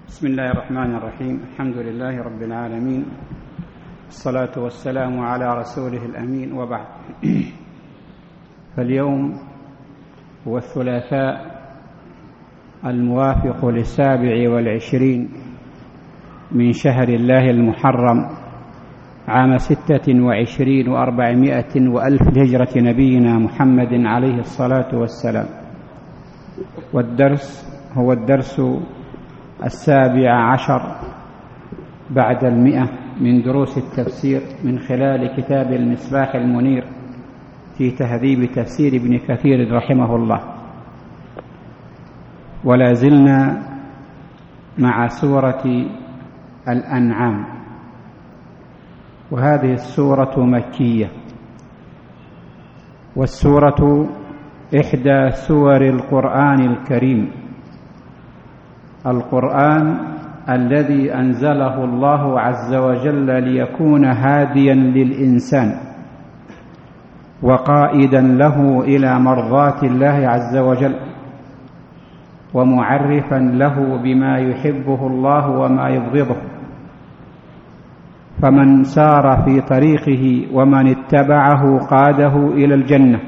بسم الله الرحمن الرحيم. الحمد لله رب العالمين، الصلاة والسلام على رسوله الأمين، وبعد. فاليوم هو الثلاثاء الموافق ل27 من شهر الله المحرم عام 26 و400 وألف لهجرة نبينا محمد عليه الصلاة والسلام. والدرس هو الدرس 17 بعد 100 من دروس التفسير من خلال كتاب المصباح المنير في تهذيب تفسير ابن كثير رحمه الله. ولا زلنا مع سورة الأنعام، وهذه السورة مكية، والسورة إحدى سور القرآن الكريم، القرآن الذي أنزله الله عز وجل ليكون هاديا للإنسان وقائدا له إلى مرضاة الله عز وجل، ومعرفا له بما يحبه الله وما يبغضه. فمن سار في طريقه ومن اتبعه قاده إلى الجنة،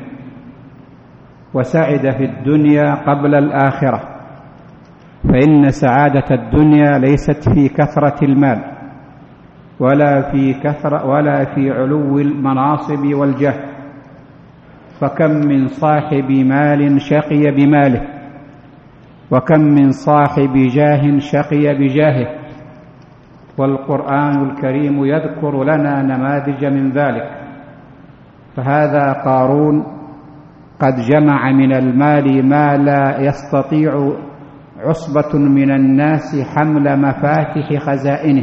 وسعد في الدنيا قبل الآخرة. فإن سعادة الدنيا ليست في كثرة المال ولا في علو المناصب والجاه، فكم من صاحب مال شقي بماله، وكم من صاحب جاه شقي بجاهه. والقرآن الكريم يذكر لنا نماذج من ذلك. فهذا قارون قد جمع من المال ما لا يستطيع عصبة من الناس حمل مفاتح خزائنه،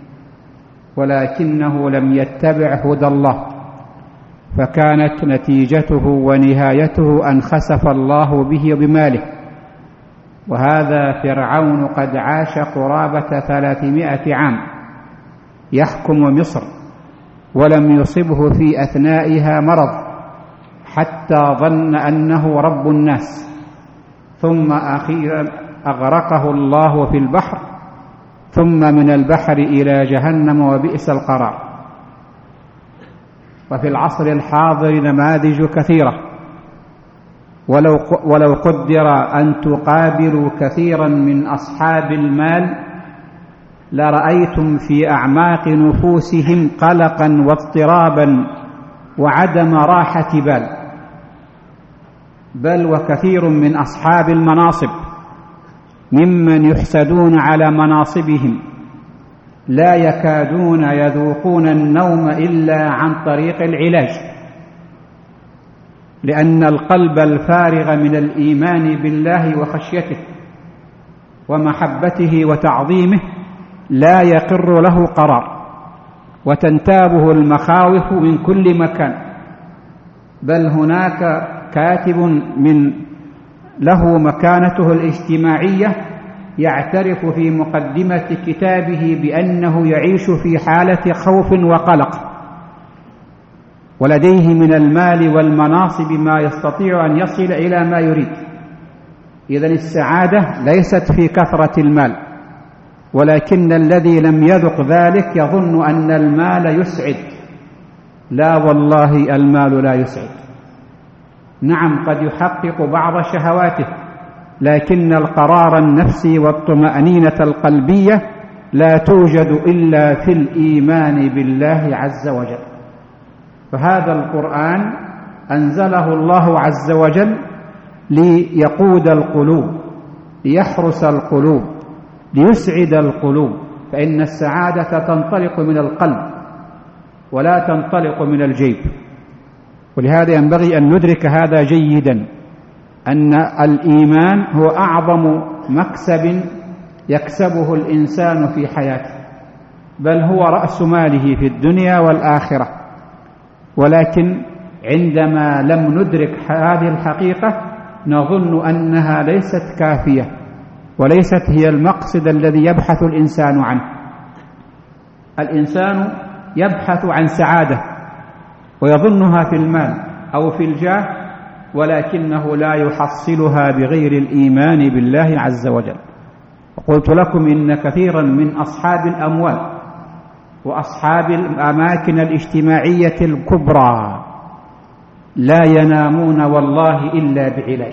ولكنه لم يتبع هدى الله، فكانت نتيجته ونهايته أن خسف الله به بماله. وهذا فرعون قد عاش قرابة 300 عام يحكم مصر، ولم يصبه في أثنائها مرض، حتى ظن أنه رب الناس، ثم أخيرا أغرقه الله في البحر، ثم من البحر إلى جهنم وبئس القرار. وفي العصر الحاضر نماذج كثيرة، ولو قدر أن تقابلوا كثيرا من أصحاب المال لرأيتم في أعماق نفوسهم قلقا واضطرابا وعدم راحة بل وكثير من أصحاب المناصب ممن يحسدون على مناصبهم لا يكادون يذوقون النوم إلا عن طريق العلاج، لأن القلب الفارغ من الإيمان بالله وخشيته ومحبته وتعظيمه لا يقر له قرار، وتنتابه المخاوف من كل مكان. بل هناك كاتب من له مكانته الاجتماعية يعترف في مقدمة كتابه بأنه يعيش في حالة خوف وقلق، ولديه من المال والمناصب ما يستطيع أن يصل إلى ما يريد. إذن السعادة ليست في كثرة المال، ولكن الذي لم يذق ذلك يظن أن المال يسعد. لا والله، المال لا يسعد. نعم، قد يحقق بعض شهواته، لكن القرار النفسي والطمأنينة القلبية لا توجد إلا في الإيمان بالله عز وجل. فهذا القرآن أنزله الله عز وجل ليقود القلوب، ليحرس القلوب، ليسعد القلوب. فإن السعادة تنطلق من القلب ولا تنطلق من الجيب. ولهذا ينبغي أن ندرك هذا جيدا، أن الإيمان هو أعظم مكسب يكسبه الإنسان في حياته، بل هو رأس ماله في الدنيا والآخرة. ولكن عندما لم ندرك هذه الحقيقة نظن أنها ليست كافية، وليست هي المقصد الذي يبحث الإنسان عنه. الإنسان يبحث عن سعادة ويظنها في المال أو في الجاه، ولكنه لا يحصلها بغير الإيمان بالله عز وجل. وقلت لكم إن كثيرا من أصحاب الأموال وأصحاب الأماكن الاجتماعية الكبرى لا ينامون والله إلا بعلاج،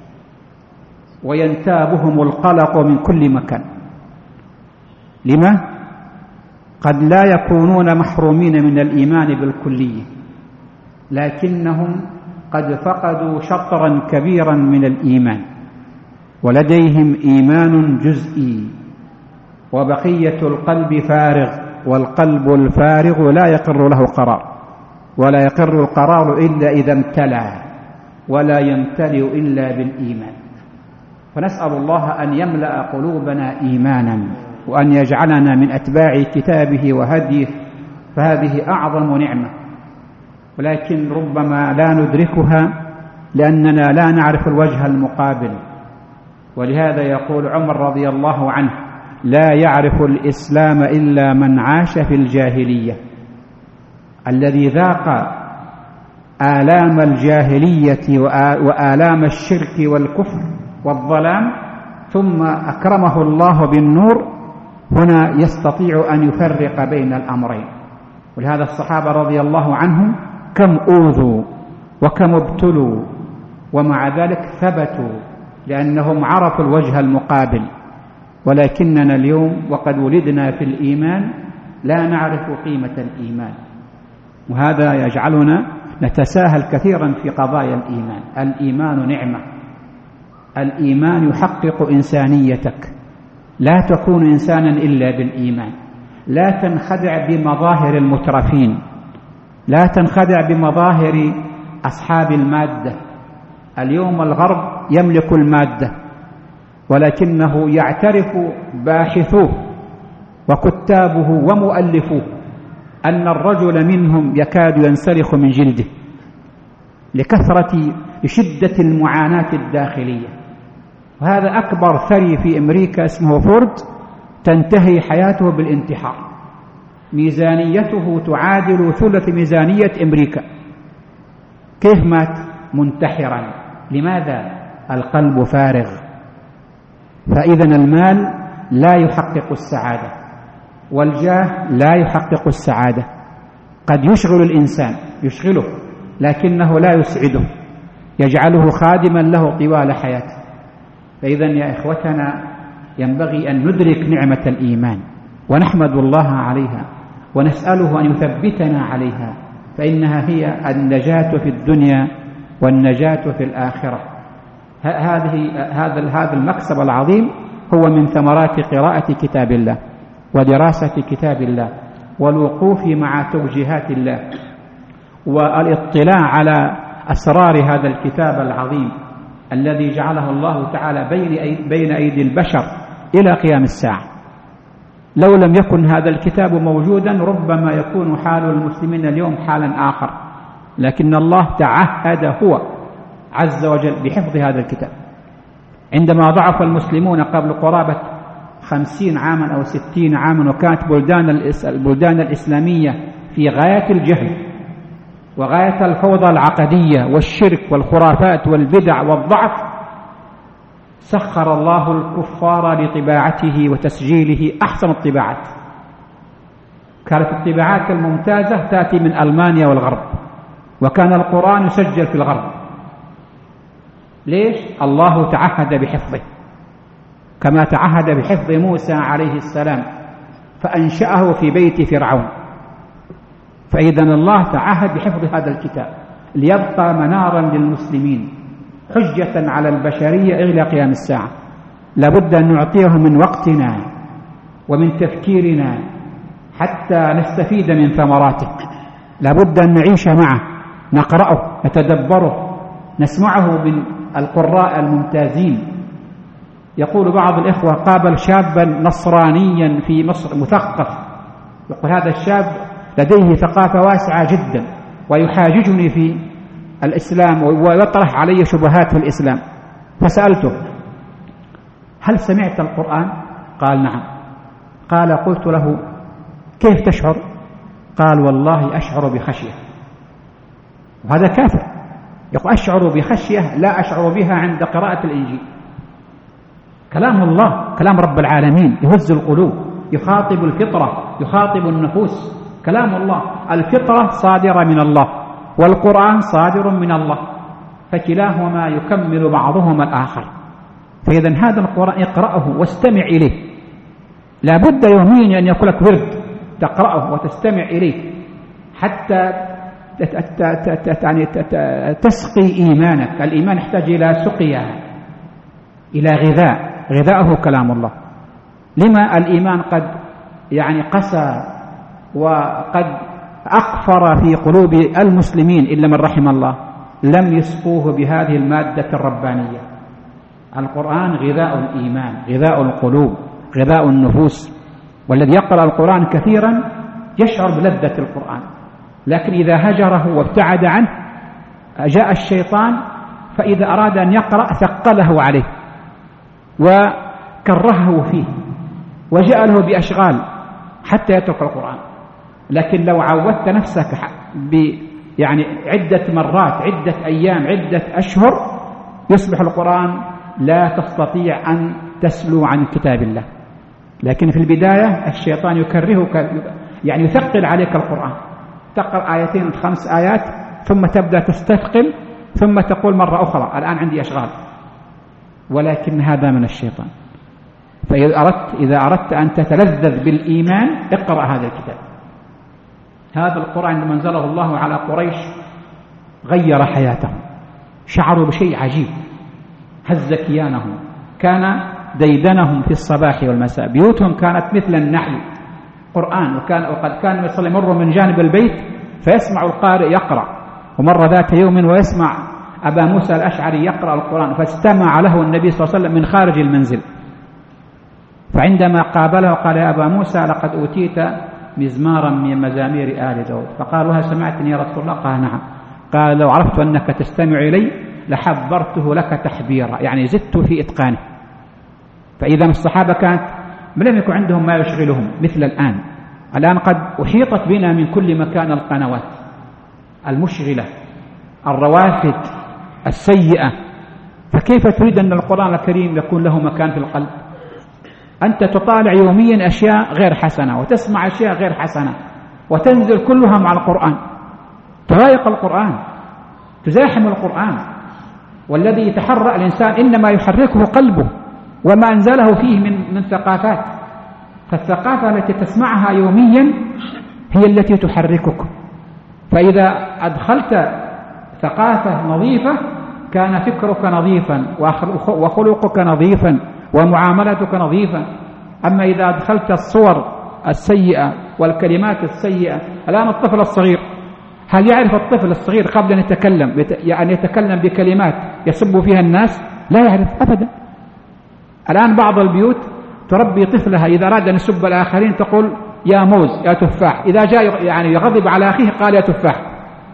وينتابهم القلق من كل مكان. لما؟ قد لا يكونون محرومين من الإيمان بالكلية، لكنهم قد فقدوا شطرا كبيرا من الإيمان، ولديهم إيمان جزئي، وبقية القلب فارغ، والقلب الفارغ لا يقر له قرار، ولا يقر القرار إلا إذا امتلأ، ولا يمتلئ إلا بالإيمان. فنسأل الله أن يملأ قلوبنا إيمانا، وأن يجعلنا من أتباع كتابه وهديه، فهذه أعظم نعمة، ولكن ربما لا ندركها لأننا لا نعرف الوجه المقابل. ولهذا يقول عمر رضي الله عنه: لا يعرف الإسلام إلا من عاش في الجاهلية. الذي ذاق آلام الجاهلية وآلام الشرك والكفر والظلام ثم أكرمه الله بالنور، هنا يستطيع أن يفرق بين الأمرين. ولهذا الصحابة رضي الله عنهم كم أوذوا وكم ابتلوا، ومع ذلك ثبتوا لأنهم عرفوا الوجه المقابل. ولكننا اليوم وقد ولدنا في الإيمان لا نعرف قيمة الإيمان، وهذا يجعلنا نتساهل كثيرا في قضايا الإيمان. الإيمان نعمة، الإيمان يحقق إنسانيتك، لا تكون إنسانا إلا بالإيمان. لا تنخدع بمظاهر المترفين، لا تنخدع بمظاهر أصحاب المادة. اليوم الغرب يملك المادة، ولكنه يعترف باحثوه وكتابه ومؤلفوه أن الرجل منهم يكاد ينسلخ من جلده لشدة المعاناة الداخلية. وهذا أكبر ثري في أمريكا اسمه فورد، تنتهي حياته بالانتحار، ميزانيته تعادل ثلث ميزانية أمريكا. كيف مات؟ منتحرا. لماذا؟ القلب فارغ. فإذا المال لا يحقق السعادة، والجاه لا يحقق السعادة. قد يشغل الإنسان، يشغله، لكنه لا يسعده، يجعله خادما له طوال حياته. فإذا يا إخوتنا ينبغي أن ندرك نعمة الإيمان ونحمد الله عليها، ونسأله أن يثبتنا عليها، فإنها هي النجاة في الدنيا والنجاة في الآخرة. هذا المكسب العظيم هو من ثمرات قراءة كتاب الله ودراسة كتاب الله والوقوف مع توجيهات الله والاطلاع على أسرار هذا الكتاب العظيم الذي جعله الله تعالى بين أيدي البشر إلى قيام الساعة. لو لم يكن هذا الكتاب موجودا ربما يكون حال المسلمين اليوم حالا آخر، لكن الله تعهد هو عز وجل بحفظ هذا الكتاب. عندما ضعف المسلمون قبل قرابة 50 عاما أو 60 عاما، وكانت البلدان الإسلامية في غاية الجهل وغاية الفوضى العقدية والشرك والخرافات والبدع والضعف، سخر الله الكفار لطباعته وتسجيله أحسن الطباعات. كانت الطباعات الممتازة تأتي من ألمانيا والغرب، وكان القرآن يسجل في الغرب. ليش؟ الله تعهد بحفظه، كما تعهد بحفظ موسى عليه السلام فأنشأه في بيت فرعون. فإذا الله تعهد بحفظ هذا الكتاب ليبقى منارا للمسلمين، حجة على البشرية إلى قيام الساعة. لابد أن نعطيه من وقتنا ومن تفكيرنا حتى نستفيد من ثمراته. لابد أن نعيش معه، نقرأه، نتدبره، نسمعه من القراء الممتازين. يقول بعض الإخوة: قابل شابا نصرانيا في مصر مثقف، يقول هذا الشاب لديه ثقافة واسعة جدا ويحاججني في الإسلام ويطرح علي شبهات في الإسلام. فسألته: هل سمعت القرآن؟ قال: نعم. قال: قلت له: كيف تشعر؟ قال: والله أشعر بخشية. وهذا كافر، يقول أشعر بخشية لا أشعر بها عند قراءة الإنجيل. كلام الله كلام رب العالمين يهز القلوب، يخاطب الفطرة، يخاطب النفوس. كلام الله، الفطرة صادرة من الله والقرآن صادر من الله، فكلاهما يكمل بعضهما الآخر. فإذا هذا القرآن اقرأه واستمع إليه، لا بد يوميا أن يكون لك ورد تقرأه وتستمع إليه حتى تسقي إيمانك. الإيمان يحتاج إلى سقيا، إلى غذاءه كلام الله. لما الإيمان قد قسى وقد أقفر في قلوب المسلمين إلا من رحم الله، لم يسقوه بهذه المادة الربانية. القرآن غذاء الإيمان، غذاء القلوب، غذاء النفوس. والذي يقرأ القرآن كثيرا يشعر بلذة القرآن، لكن إذا هجره وابتعد عنه جاء الشيطان، فإذا أراد أن يقرأ ثقله عليه وكرهه فيه وجاء له بأشغال حتى يترك القرآن. لكن لو عودت نفسك عدة مرات، عدة أيام، عدة أشهر، يصبح القرآن لا تستطيع أن تسلو عن كتاب الله. لكن في البداية الشيطان يكرهك، يثقل عليك القرآن، تقرأ آيتين 5 آيات ثم تبدأ تستثقل، ثم تقول مرة أخرى الآن عندي أشغال. ولكن هذا من الشيطان. فإذا أردت أن تتلذذ بالإيمان اقرأ هذا الكتاب. هذا القرآن لما أنزله الله على قريش غير حياتهم، شعروا بشيء عجيب، هز كيانهم، كان ديدنهم في الصباح والمساء، بيوتهم كانت مثل النحل قرآن. وقد كان يمر من جانب البيت فيسمع القارئ يقرأ، ومر ذات يوم ويسمع أبا موسى الأشعري يقرأ القرآن، فاستمع له النبي صلى الله عليه وسلم من خارج المنزل. فعندما قابله قال: يا أبا موسى لقد أوتيت مزمارا من مزامير آل داود. فقال: هل سمعتني يا رسول الله؟ قال: نعم. قال: لو عرفت أنك تستمع إلي لحبرته لك تحبيرا، زدت في إتقانه. فإذا الصحابة كانت لم يكن عندهم ما يشغلهم مثل الآن قد أحيطت بنا من كل مكان القنوات المشغلة، الروافد السيئة، فكيف تريد أن القرآن الكريم يكون له مكان في القلب؟ أنت تطالع يوميا أشياء غير حسنة وتسمع أشياء غير حسنة وتنزل كلها مع القرآن، تضايق القرآن، تزاحم القرآن. والذي يتحرى الإنسان إنما يحركه قلبه وما أنزله فيه من ثقافات. فالثقافة التي تسمعها يوميا هي التي تحركك. فإذا أدخلت ثقافة نظيفة كان فكرك نظيفا وخلقك نظيفا ومعاملتك نظيفة. أما إذا أدخلت الصور السيئة والكلمات السيئة، الآن الطفل الصغير، هل يعرف الطفل الصغير قبل أن يتكلم بكلمات يسب فيها الناس؟ لا يعرف أبدا. الآن بعض البيوت تربي طفلها إذا أراد أن يسب الآخرين تقول: يا موز، يا تفاح. إذا جاء يغضب على أخيه قال: يا تفاح.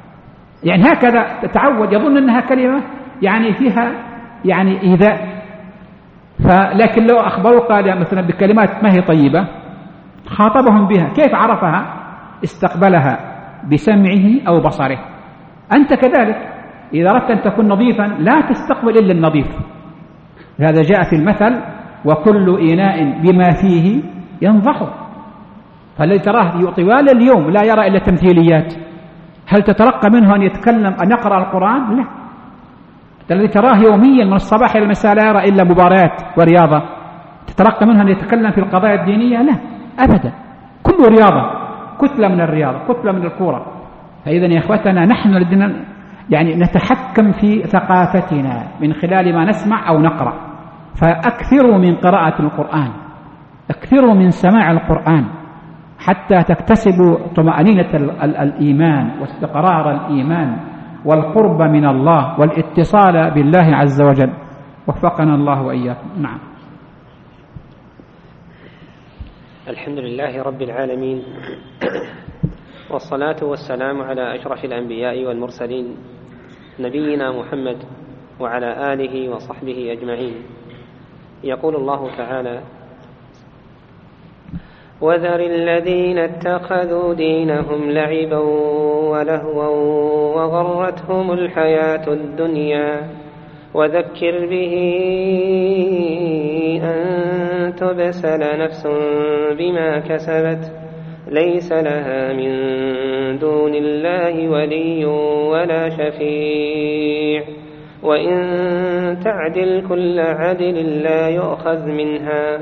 هكذا تتعود، يظن أنها كلمة فيها إيذاء. لكن لو أخبروا قال مثلا بكلمات ما هي طيبة خاطبهم بها، كيف عرفها؟ استقبلها بسمعه أو بصره. أنت كذلك إذا أردت أن تكون نظيفا لا تستقبل إلا النظيف. هذا جاء في المثل: وكل إناء بما فيه ينضح. فالذي تراه طوال اليوم لا يرى إلا تمثيليات، هل تترقى منه أن يتكلم أن يقرأ القرآن؟ لا. الذي تراه يوميا من الصباح إلى المساء لا يرى إلا مباريات ورياضة، تترقى منه أن يتكلم في القضايا الدينية؟ لا أبدا، كله رياضة، كتلة من الرياضة، كتلة من الكورة. فإذا يا إخوتنا نحن لدينا نتحكم في ثقافتنا من خلال ما نسمع أو نقرأ. فأكثروا من قراءة القرآن، أكثروا من سماع القرآن حتى تكتسبوا طمأنينة الإيمان واستقرار الإيمان والقرب من الله والاتصال بالله عز وجل. وفقنا الله وإياكم. نعم. الحمد لله رب العالمين، والصلاة والسلام على أشرف الأنبياء والمرسلين نبينا محمد وعلى آله وصحبه أجمعين. يقول الله تعالى: وذر الذين اتخذوا دينهم لعبا ولهوا وغرتهم الحياة الدنيا وذكر به أن تبسل نفس بما كسبت ليس لها من دون الله ولي ولا شفيع وإن تعدل كل عدل لا يؤخذ منها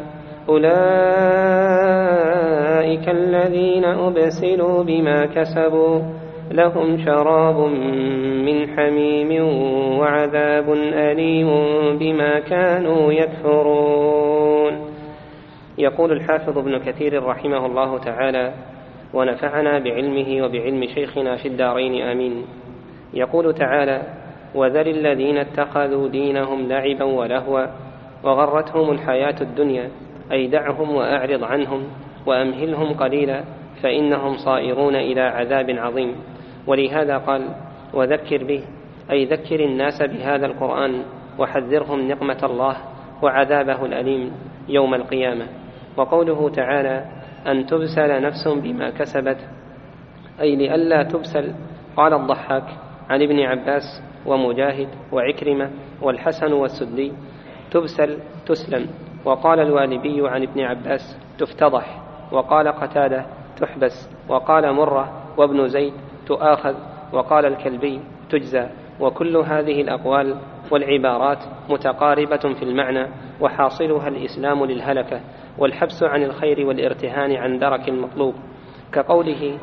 أولئك الذين أبسلوا بما كسبوا لهم شراب من حميم وعذاب أليم بما كانوا يكفرون. يقول الحافظ ابن كثير رحمه الله تعالى ونفعنا بعلمه وبعلم شيخنا في الدارين آمين. يقول تعالى: وذر الذين اتخذوا دينهم لعبا ولهوا وغرتهم الحياة الدنيا، أي دعهم وأعرض عنهم وأمهلهم قليلا فإنهم صائرون إلى عذاب عظيم. ولهذا قال: وذكر به، أي ذكر الناس بهذا القرآن وحذرهم نقمة الله وعذابه الأليم يوم القيامة. وقوله تعالى: أن تبسل نفس بما كسبت، أي لئلا تبسل. قال الضحاك عن ابن عباس ومجاهد وعكرمة والحسن والسدي: تبسل تسلم. وقال الوالبي عن ابن عباس: تفتضح. وقال قتادة: تحبس. وقال مرة وابن زيد: تؤاخذ. وقال الكلبي: تجزى. وكل هذه الأقوال والعبارات متقاربة في المعنى، وحاصلها الإسلام للهلكة والحبس عن الخير والارتهان عن درك المطلوب، كقوله: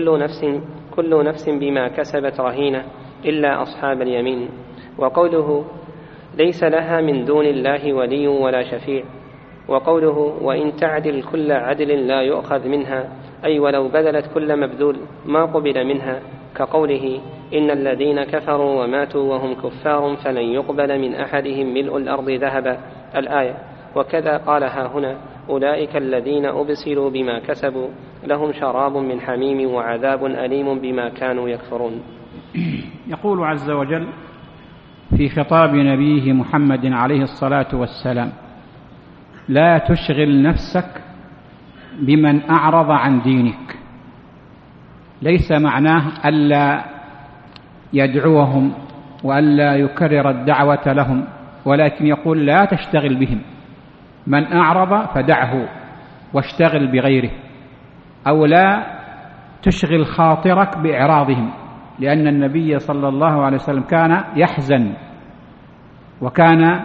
كل نفس بما كسبت رهينة إلا أصحاب اليمين. وقوله: ليس لها من دون الله ولي ولا شفيع. وقوله: وإن تعدل كل عدل لا يؤخذ منها، أي ولو بذلت كل مبذول ما قبل منها، كقوله: إن الذين كفروا وماتوا وهم كفار فلن يقبل من أحدهم ملء الأرض ذهبا، الآية. وكذا قالها هنا: أولئك الذين أبسلوا بما كسبوا لهم شراب من حميم وعذاب أليم بما كانوا يكفرون. يقول عز وجل في خطاب نبيه محمد عليه الصلاة والسلام: لا تشغل نفسك بمن أعرض عن دينك. ليس معناه ألا يدعوهم وألا يكرر الدعوة لهم، ولكن يقول: لا تشتغل بهم. من أعرض فدعه واشتغل بغيره، أو لا تشغل خاطرك بإعراضهم، لأن النبي صلى الله عليه وسلم كان يحزن وكان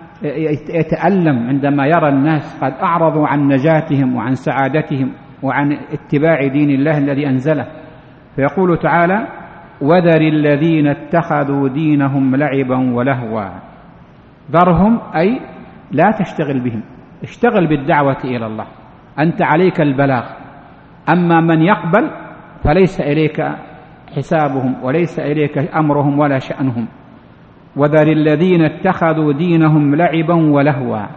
يتألم عندما يرى الناس قد أعرضوا عن نجاتهم وعن سعادتهم وعن اتباع دين الله الذي أنزله. فيقول تعالى: وذر الذين اتخذوا دينهم لعبا ولهوا. ذرهم، أي لا تشتغل بهم، اشتغل بالدعوة إلى الله، أنت عليك البلاغ. أما من يقبل فليس إليك حسابهم وليس إليك أمرهم ولا شأنهم. وذر الذين اتخذوا دينهم لعبا ولهوا.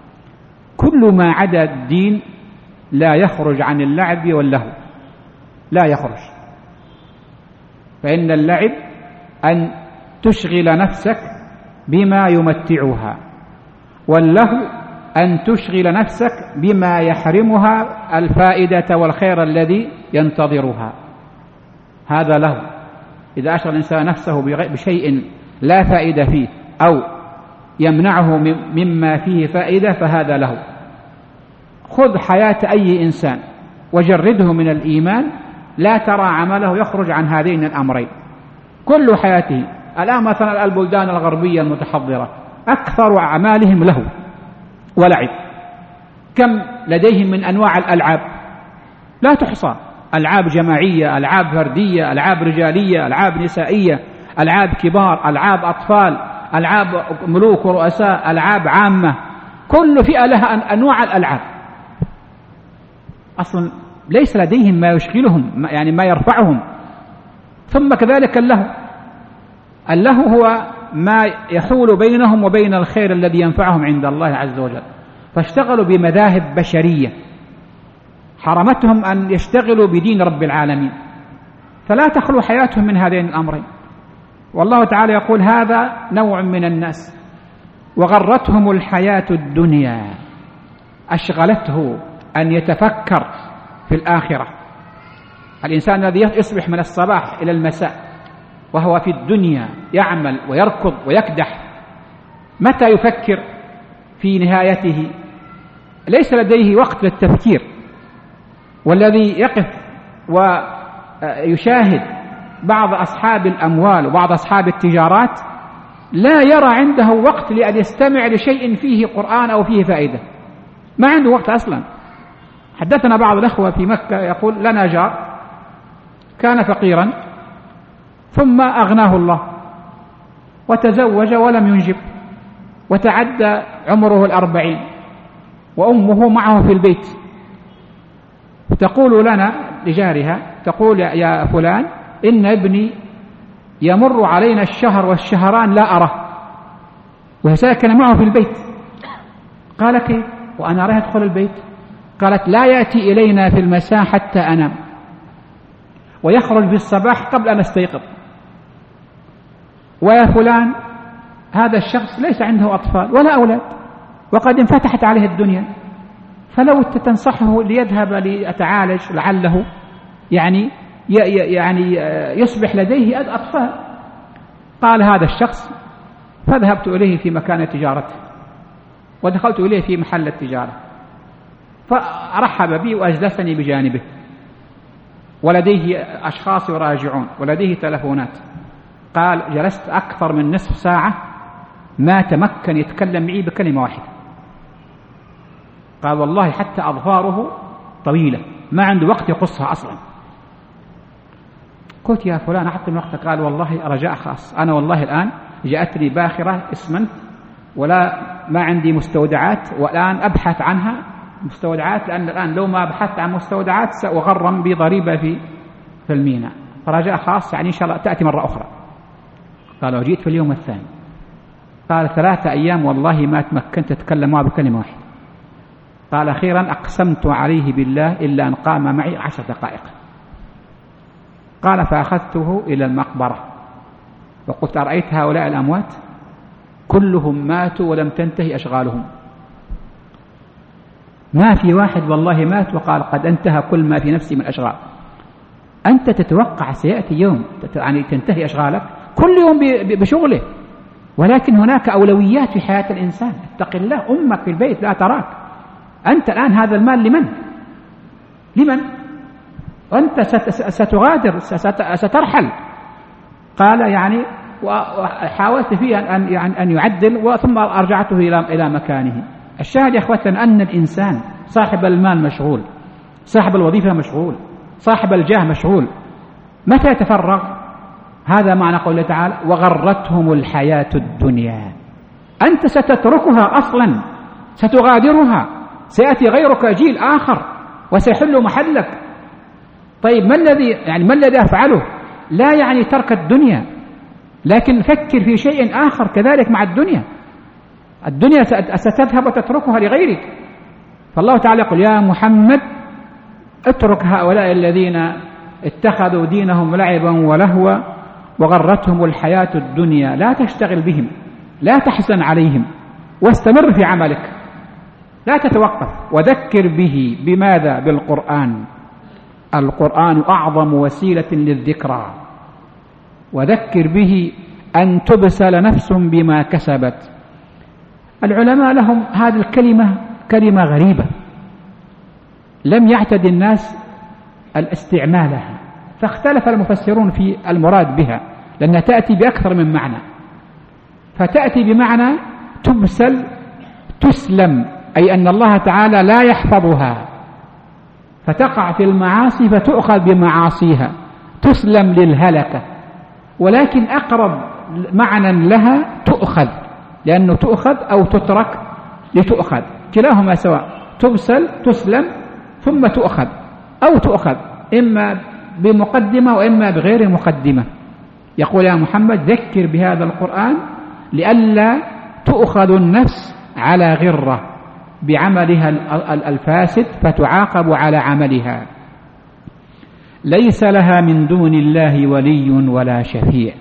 كل ما عدا الدين لا يخرج عن اللعب واللهو، لا يخرج. فإن اللعب أن تشغل نفسك بما يمتعها، واللهو أن تشغل نفسك بما يحرمها الفائدة والخير الذي ينتظرها. هذا لهو. إذا أشغل الإنسان نفسه بشيء لا فائدة فيه أو يمنعه مما فيه فائدة فهذا لهو. خذ حياة أي إنسان وجرده من الإيمان، لا ترى عمله يخرج عن هذين الأمرين. كل حياته الآن مثلا البلدان الغربية المتحضرة أكثر أعمالهم لهو ولعب. كم لديهم من أنواع الألعاب لا تحصى، ألعاب جماعية، ألعاب فردية، ألعاب رجالية، ألعاب نسائية، ألعاب كبار، ألعاب أطفال، ألعاب ملوك ورؤساء، ألعاب عامة. كل فئة لها أنواع الألعاب. أصلا ليس لديهم ما يشغلهم، يعني ما يرفعهم. ثم كذلك اللهو هو ما يحول بينهم وبين الخير الذي ينفعهم عند الله عز وجل. فاشتغلوا بمذاهب بشرية حرمتهم أن يشتغلوا بدين رب العالمين، فلا تخلو حياتهم من هذين الأمرين. والله تعالى يقول: هذا نوع من الناس وغرتهم الحياة الدنيا، أشغلته أن يتفكر في الآخرة. الإنسان الذي يصبح من الصباح إلى المساء وهو في الدنيا يعمل ويركض ويكدح، متى يفكر في نهايته؟ ليس لديه وقت للتفكير. والذي يقف ويشاهد بعض أصحاب الأموال وبعض أصحاب التجارات لا يرى عنده وقت لأن يستمع لشيء فيه قرآن أو فيه فائدة، ما عنده وقت أصلا. حدثنا بعض الأخوة في مكة يقول لنا جار كان فقيرا ثم أغناه الله وتزوج ولم ينجب وتعدى عمره 40 وأمه معه في البيت، تقول لنا لجارها تقول يا فلان إن ابني يمر علينا الشهر والشهران لا أره وهي ساكنة معه في البيت. قال كيف وأنا أراه يدخل البيت؟ قالت لا يأتي إلينا في المساء حتى أنام ويخرج في الصباح قبل أن استيقظ. ويا فلان هذا الشخص ليس عنده أطفال ولا أولاد وقد انفتحت عليه الدنيا، فلو تنصحه ليذهب ليتعالج لعله يعني يصبح لديه أطفال. قال هذا الشخص فذهبت إليه في مكان تجارته ودخلت إليه في محل التجارة فرحب بي وأجلسني بجانبه ولديه أشخاص يراجعون ولديه تلفونات. قال جلست أكثر من نصف ساعة ما تمكن يتكلم معي بكلمة واحدة. قال والله حتى أظفاره طويلة ما عنده وقت يقصها أصلا. قلت يا فلان أعطني وقتك. قال والله رجاء خاص، أنا والله الآن جاءتني باخرة اسمنت ولا ما عندي مستودعات والآن أبحث عنها مستودعات، لأن الآن لو ما بحثت عن مستودعات سأغرم بضريبة في الميناء، فرجاء خاص يعني إن شاء الله تأتي مرة أخرى. قال وجئت في اليوم الثاني. قال 3 أيام والله ما تمكنت أتكلم معه بكلمة واحدة. قال أخيرا أقسمت عليه بالله إلا أن قام معي 10 دقائق. قال فأخذته إلى المقبرة وقلت أرأيت هؤلاء الأموات كلهم ماتوا ولم تنتهي أشغالهم، ما في واحد والله مات وقال قد انتهى كل ما في نفسي من أشغال. أنت تتوقع سيأتي يوم يعني تنتهي أشغالك كل يوم بشغله، ولكن هناك أولويات في حياة الإنسان. اتق الله، أمك في البيت لا تراك، أنت الآن هذا المال لمن؟ وأنت ستغادر سترحل. قال يعني وحاولت فيه أن يعدل ثم أرجعته إلى مكانه. الشاهد يا أخوتنا أن الإنسان صاحب المال مشغول، صاحب الوظيفة مشغول، صاحب الجاه مشغول، متى يتفرغ؟ هذا معنى قوله تعالى وغرتهم الحياة الدنيا. أنت ستتركها أصلا، ستغادرها، سيأتي غيرك جيل آخر وسيحل محلك. طيب ما الذي أفعله؟ لا يعني ترك الدنيا، لكن فكر في شيء آخر كذلك مع الدنيا. الدنيا ستذهب وتتركها لغيرك. فالله تعالى يقول يا محمد اترك هؤلاء الذين اتخذوا دينهم لعبا ولهوا وغرتهم الحياة الدنيا، لا تشتغل بهم، لا تحزن عليهم، واستمر في عملك، لا تتوقف. وذكر به بماذا؟ بالقرآن. القرآن أعظم وسيلة للذكرى. وذكر به أن تبسل نفس بما كسبت. العلماء لهم هذه الكلمة كلمة غريبة لم يعتد الناس الاستعمالها، فاختلف المفسرون في المراد بها، لأنها تأتي بأكثر من معنى. فتأتي بمعنى تبسل تسلم، أي أن الله تعالى لا يحفظها فتقع في المعاصي فتؤخذ بمعاصيها، تسلم للهلكة. ولكن أقرب معنى لها تؤخذ، لأنه تؤخذ أو تترك لتؤخذ، كلاهما سواء، تبسل تسلم ثم تؤخذ أو تؤخذ إما بمقدمة وإما بغير مقدمة. يقول يا محمد ذكر بهذا القرآن لئلا تؤخذ النفس على غرة بعملها الفاسد فتعاقب على عملها. ليس لها من دون الله ولي ولا شفيع.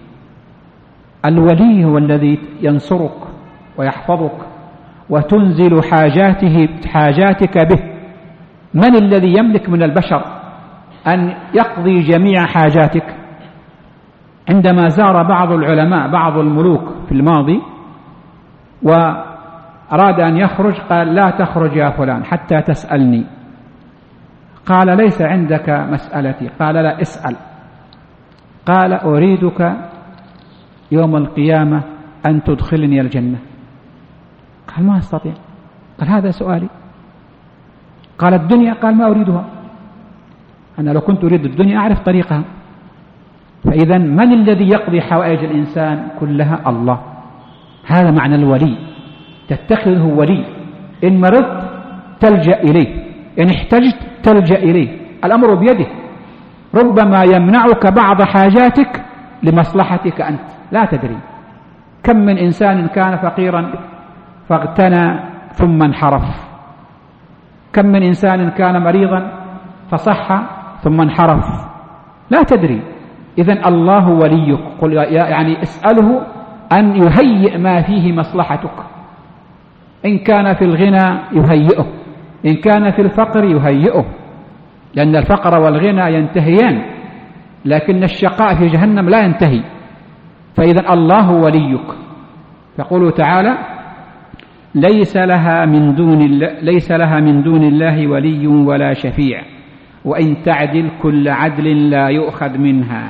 الولي هو الذي ينصرك ويحفظك وتنزل حاجاتك به. من الذي يملك من البشر أن يقضي جميع حاجاتك؟ عندما زار بعض العلماء بعض الملوك في الماضي وأراد أن يخرج قال لا تخرج يا فلان حتى تسألني. قال ليس عندك مسألتي. قال لا اسأل. قال أريدك يوم القيامة أن تدخلني الجنة. قال ما أستطيع. قال هذا سؤالي. قال الدنيا. قال ما أريدها. أنا لو كنت أريد الدنيا أعرف طريقها. فإذا من الذي يقضي حوائج الإنسان كلها؟ الله. هذا معنى الولي، تتخذه ولي. إن مرضت تلجأ إليه، إن احتجت تلجأ إليه، الأمر بيده. ربما يمنعك بعض حاجاتك لمصلحتك أنت لا تدري. كم من إنسان كان فقيرا فاغتنى ثم انحرف، كم من إنسان كان مريضا فصح ثم انحرف، لا تدري. إذن الله وليك. قل يعني اسأله أن يهيئ ما فيه مصلحتك. إن كان في الغنى يهيئه، إن كان في الفقر يهيئه، لأن الفقر والغنى ينتهيان، لكن الشقاء في جهنم لا ينتهي. فإذا الله وليك. فقوله تعالى ليس لها من دون الله ولي ولا شفيع وإن تعدل كل عدل لا يؤخذ منها.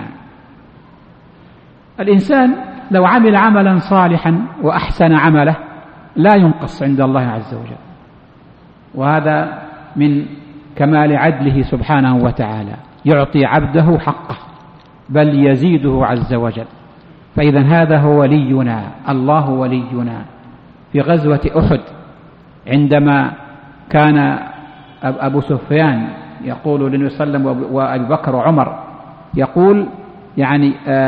الإنسان لو عمل عملا صالحا وأحسن عمله لا ينقص عند الله عز وجل، وهذا من كمال عدله سبحانه وتعالى، يعطي عبده حقه بل يزيده عز وجل. فإذا هذا هو ولينا، الله ولينا. في غزوة أحد عندما كان أبو سفيان يقول للنبي صلى الله عليه وسلم وأبي بكر وعمر، يقول يعني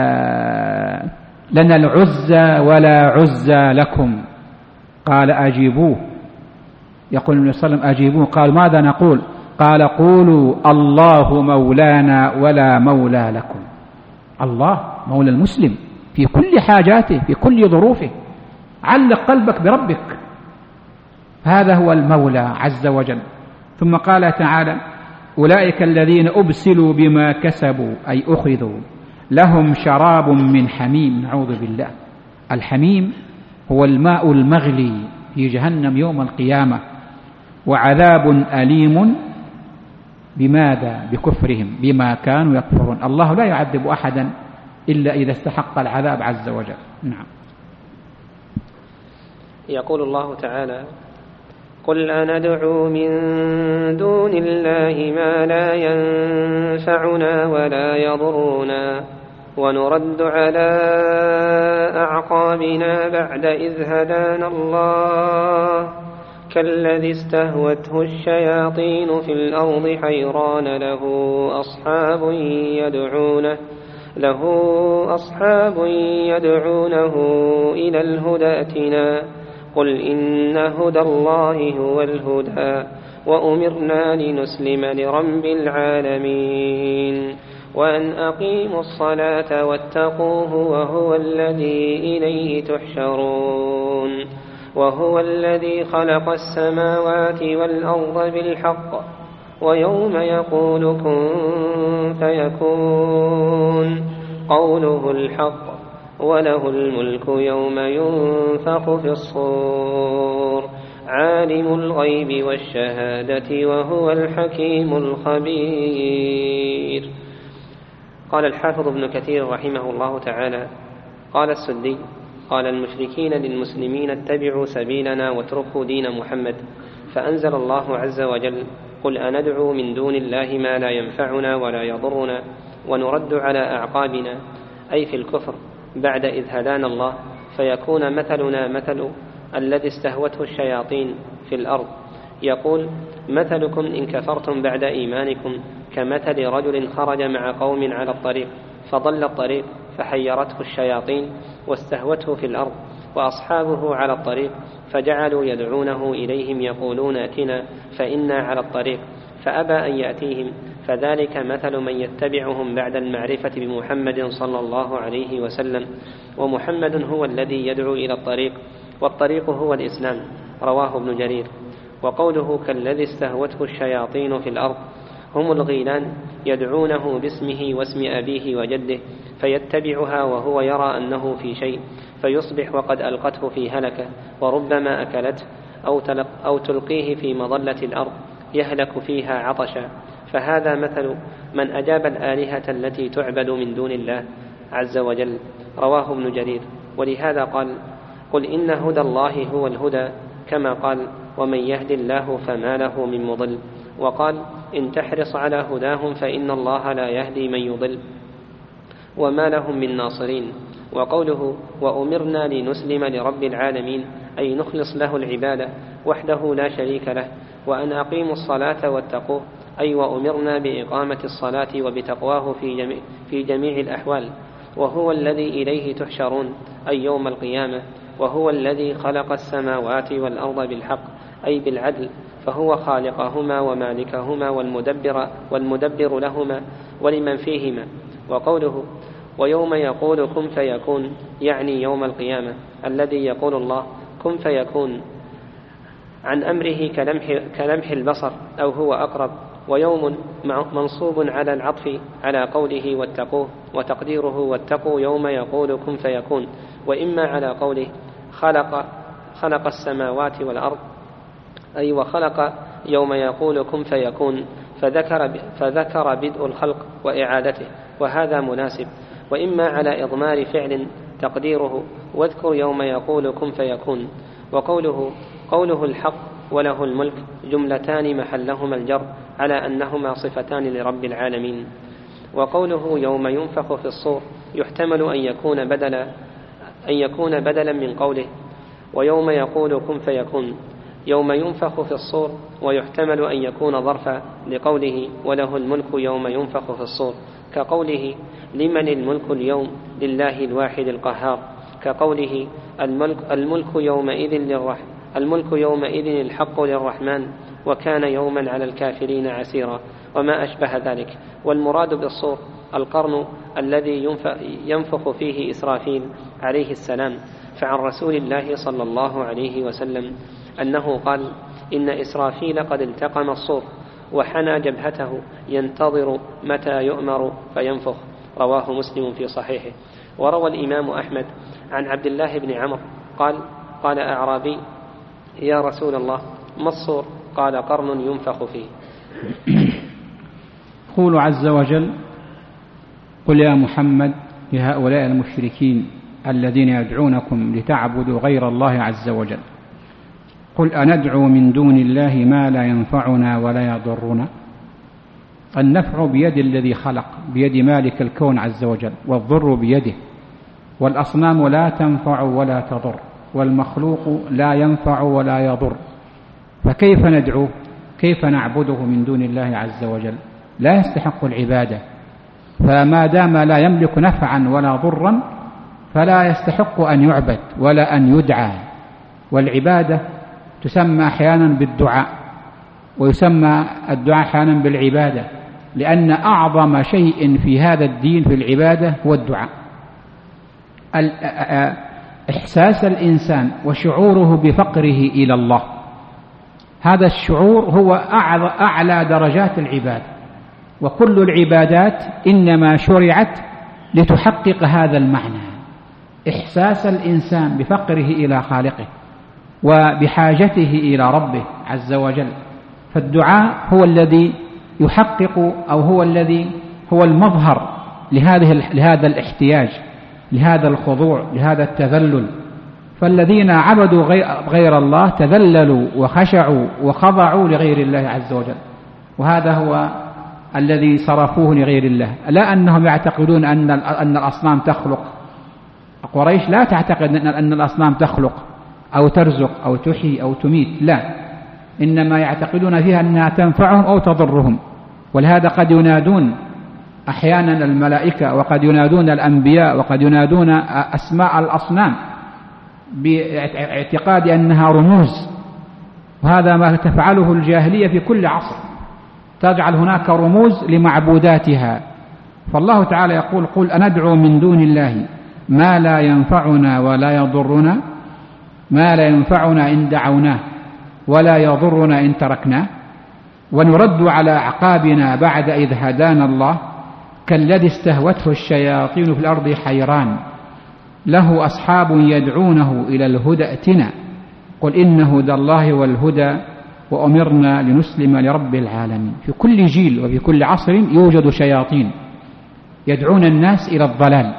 لنا العزى ولا عزى لكم. قال أجيبوه. يقول النبي صلى الله عليه وسلم أجيبوه. قال ماذا نقول؟ قال قولوا الله مولانا ولا مولى لكم. الله مولى المسلم في كل حاجاته في كل ظروفه. علق قلبك بربك، هذا هو المولى عز وجل. ثم قال تعالى أولئك الذين أبسلوا بما كسبوا أي أخذوا لهم شراب من حميم. نعوذ بالله. الحميم هو الماء المغلي في جهنم يوم القيامة، وعذاب أليم بماذا؟ بكفرهم بما كانوا يكفرون. الله لا يعذب أحدا إلا إذا استحق العذاب عز وجل. نعم. يقول الله تعالى قل أندعو من دون الله ما لا ينفعنا ولا يضرنا ونرد على أعقابنا بعد إذ هدانا الله كالذي استهوته الشياطين في الأرض حيران له أصحاب يدعونه إلى الهدى ائتنا قل إن هدى الله هو الهدى وأمرنا لنسلم لرب العالمين وأن أقيموا الصلاة واتقوه وهو الذي إليه تحشرون وهو الذي خلق السماوات والأرض بالحق ويوم يقول كن فيكون قوله الحق وله الملك يوم ينفخ في الصور عالم الغيب والشهادة وهو الحكيم الخبير. قال الحافظ ابن كثير رحمه الله تعالى قال السدي قال المشركين للمسلمين اتبعوا سبيلنا واتركوا دين محمد، فأنزل الله عز وجل قل أندعو من دون الله ما لا ينفعنا ولا يضرنا ونرد على أعقابنا أي في الكفر بعد إذ هدانا الله، فيكون مثلنا مثل الذي استهوته الشياطين في الأرض. يقول مثلكم إن كفرتم بعد إيمانكم كمثل رجل خرج مع قوم على الطريق فضل الطريق فحيرته الشياطين واستهوته في الأرض وأصحابه على الطريق فجعلوا يدعونه إليهم يقولون ائتنا فإنا على الطريق فأبى أن يأتيهم، فذلك مثل من يتبعهم بعد المعرفة بمحمد صلى الله عليه وسلم، ومحمد هو الذي يدعو إلى الطريق والطريق هو الإسلام. رواه ابن جرير. وقوله كالذي استهوته الشياطين في الأرض هم الغيلان يدعونه باسمه واسم أبيه وجده فيتبعها وهو يرى أنه في شيء فيصبح وقد ألقته في هلكة وربما أكلته أو تلقيه في مظلة الأرض يهلك فيها عطشا. فهذا مثل من أجاب الآلهة التي تعبد من دون الله عز وجل. رواه ابن جرير. ولهذا قال: قل إن هدى الله هو الهدى، كما قال: ومن يهد الله فما له من مضل. وقال: إن تحرص على هداهم فإن الله لا يهدي من يضل وما لهم من ناصرين. وقوله: وأمرنا لنسلم لرب العالمين، أي نخلص له العبادة وحده لا شريك له، وأن أقيموا الصلاة واتقوه، أي وأمرنا بإقامة الصلاة وبتقواه في جميع الأحوال. وهو الذي إليه تحشرون، أي يوم القيامة. وهو الذي خلق السماوات والأرض بالحق، أي بالعدل، فهو خالقهما ومالكهما والمدبر لهما ولمن فيهما. وقوله: ويوم يقول كن فيكون، يعني يوم القيامة الذي يقول الله كن فيكون عن أمره كلمح البصر أو هو أقرب. ويوم منصوب على العطف على قوله واتقوه، وتقديره واتقوا يوم يقول كن فيكون. وإما على قوله خلق السماوات والأرض، أي وخلق يوم يقول كن فيكون، فذكر بدء الخلق وإعادته، وهذا مناسب. وإما على إضمار فعل تقديره واذكر يوم يقول كن فيكون. قوله الحق وله الملك جملتان محلهما الجر على أنهما صفتان لرب العالمين. وقوله يوم ينفخ في الصور يحتمل أن يكون بدلا من قوله ويوم يقول كن فيكون. يوم ينفخ في الصور، ويحتمل أن يكون ظرفا لقوله وله الملك يوم ينفخ في الصور، كقوله لمن الملك اليوم لله الواحد القهار، كقوله الملك يومئذ الحق للرحمن وكان يوما على الكافرين عسيرا، وما أشبه ذلك. والمراد بالصور القرن الذي ينفخ فيه إسرافيل عليه السلام. فعن رسول الله صلى الله عليه وسلم أنه قال: إن إسرافيل قد التقم الصور وحنى جبهته ينتظر متى يؤمر فينفخ. رواه مسلم في صحيحه. وروى الإمام أحمد عن عبد الله بن عمرو قال أعرابي: يا رسول الله ما الصور؟ قال: قرن ينفخ فيه. يقول عز وجل: قل يا محمد لهؤلاء المشركين الذين يدعونكم لتعبدوا غير الله عز وجل، قل أندعو من دون الله ما لا ينفعنا ولا يضرنا. النفع بيد الذي خلق، بيد مالك الكون عز وجل، والضر بيده. والأصنام لا تنفع ولا تضر، والمخلوق لا ينفع ولا يضر. فكيف ندعوه؟ كيف نعبده من دون الله عز وجل؟ لا يستحق العبادة، فما دام لا يملك نفعا ولا ضرا فلا يستحق أن يعبد ولا أن يدعى. والعبادة تسمى أحيانا بالدعاء، ويسمى الدعاء أحيانا بالعبادة، لأن أعظم شيء في هذا الدين في العبادة هو الدعاء. إحساس الإنسان وشعوره بفقره إلى الله، هذا الشعور هو أعلى درجات العبادة. وكل العبادات إنما شرعت لتحقق هذا المعنى، إحساس الإنسان بفقره إلى خالقه وبحاجته إلى ربه عز وجل. فالدعاء هو الذي يحقق، أو هو المظهر لهذا الاحتياج، لهذا الخضوع، لهذا التذلل. فالذين عبدوا غير الله تذللوا وخشعوا وخضعوا لغير الله عز وجل، وهذا هو الذي صرفوه لغير الله. لا أنهم يعتقدون أن الأصنام تخلق. قريش لا تعتقد أن الأصنام تخلق أو ترزق أو تحيي أو تميت، لا، إنما يعتقدون فيها أنها تنفعهم أو تضرهم. ولهذا قد ينادون أحيانا الملائكة، وقد ينادون الأنبياء، وقد ينادون أسماء الأصنام باعتقاد أنها رموز. وهذا ما تفعله الجاهلية في كل عصر، تجعل هناك رموز لمعبوداتها. فالله تعالى يقول: قل أندعو من دون الله ما لا ينفعنا ولا يضرنا، ما لا ينفعنا إن دعوناه ولا يضرنا إن تركناه. ونرد على أعقابنا بعد إذ هدانا الله كالذي استهوته الشياطين في الأرض حيران له أصحاب يدعونه إلى الهدى ائتنا قل إن هدى الله والهدى وأمرنا لنسلم لرب العالمين. في كل جيل وفي كل عصر يوجد شياطين يدعون الناس إلى الضلال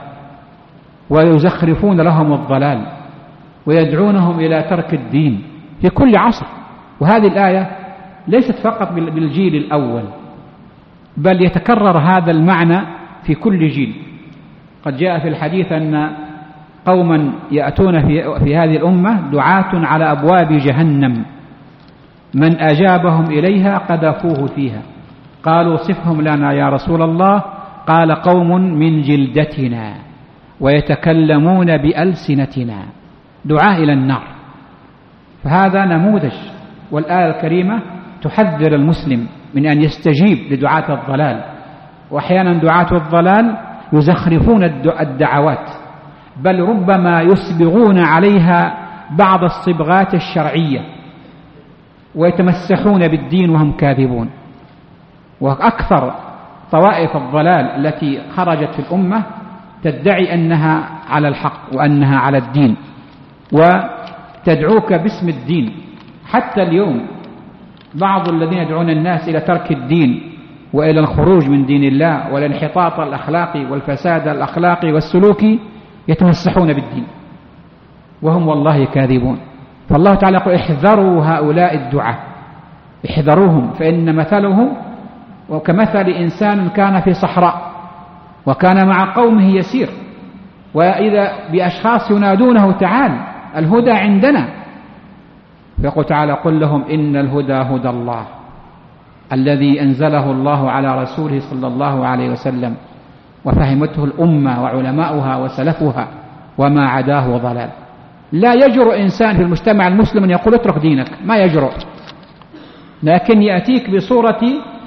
ويزخرفون لهم الضلال ويدعونهم إلى ترك الدين في كل عصر. وهذه الآية ليست فقط بالجيل الأول، بل يتكرر هذا المعنى في كل جيل. قد جاء في الحديث أن قوما يأتون في هذه الأمة دعاة على أبواب جهنم من أجابهم إليها قذفوه فيها. قالوا صفهم لنا يا رسول الله. قال قوم من جلدتنا ويتكلمون بألسنتنا دعاء إلى النار. فهذا نموذج، والآية الكريمة تحذر المسلم من أن يستجيب لدعاة الضلال. وأحيانا دعاة الضلال يزخرفون الدعوات، بل ربما يسبغون عليها بعض الصبغات الشرعية ويتمسحون بالدين وهم كاذبون. وأكثر طوائف الضلال التي خرجت في الأمة تدعي أنها على الحق وأنها على الدين وتدعوك باسم الدين. حتى اليوم بعض الذين يدعون الناس إلى ترك الدين وإلى الخروج من دين الله والانحطاط الأخلاقي والفساد الأخلاقي والسلوكي يتمسحون بالدين وهم والله كاذبون. فالله تعالى يقول احذروا هؤلاء الدعاة، احذروهم، فإن مثلهم وكمثل إنسان كان في صحراء وكان مع قومه يسير وإذا بأشخاص ينادونه تعال الهدى عندنا، فيقول تعالى قل لهم إن الهدى هدى الله الذي أنزله الله على رسوله صلى الله عليه وسلم وفهمته الأمة وعلماؤها وسلفها وما عداه ضلال. لا يجرؤ إنسان في المجتمع المسلم أن يقول اترك دينك، ما يجرؤ، لكن يأتيك بصورة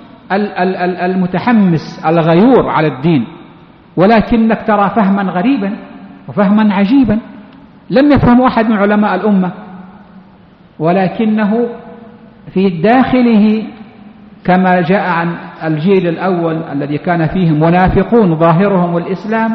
المتحمس الغيور على الدين، ولكنك ترى فهما غريبا وفهما عجيبا لم يفهم أحد من علماء الأمة، ولكنه في داخله كما جاء عن الجيل الأول الذي كان فيه منافقون ظاهرهم الإسلام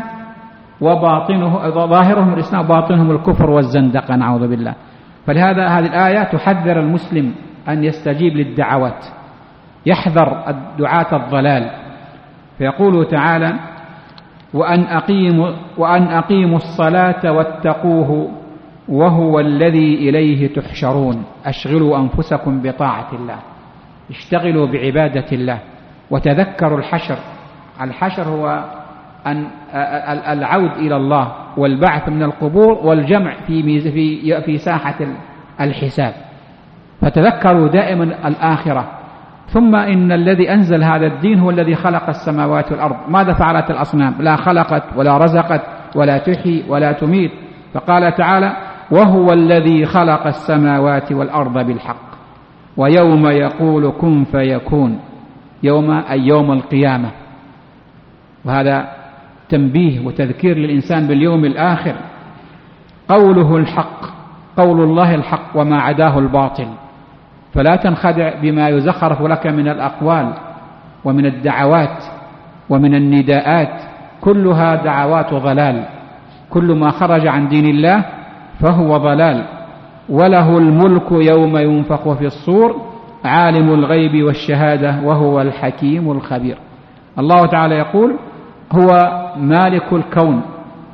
ظاهرهم الإسلام وباطنهم الكفر والزندقة نعوذ بالله. فلهذا هذه الآية تحذر المسلم أن يستجيب للدعوات، يحذر دعاة الضلال. فيقول تعالى وأن أقيموا الصلاة واتقوه وهو الذي إليه تحشرون. أشغلوا أنفسكم بطاعة الله، اشتغلوا بعبادة الله وتذكروا الحشر. الحشر هو العود إلى الله والبعث من القبور والجمع في ساحة الحساب، فتذكروا دائما الآخرة. ثم إن الذي أنزل هذا الدين هو الذي خلق السماوات والأرض. ماذا فعلت الأصنام؟ لا خلقت ولا رزقت ولا تحيي ولا تميت. فقال تعالى وهو الذي خلق السماوات والأرض بالحق ويوم يقول كن فيكون، يوم أي يوم القيامة. وهذا تنبيه وتذكير للإنسان باليوم الآخر. قوله الحق، قول الله الحق وما عداه الباطل. فلا تنخدع بما يزخرف لك من الأقوال ومن الدعوات ومن النداءات، كلها دعوات ضلال. كل ما خرج عن دين الله فهو ضلال. وله الملك يوم ينفخ في الصور عالم الغيب والشهادة وهو الحكيم الخبير. الله تعالى يقول هو مالك الكون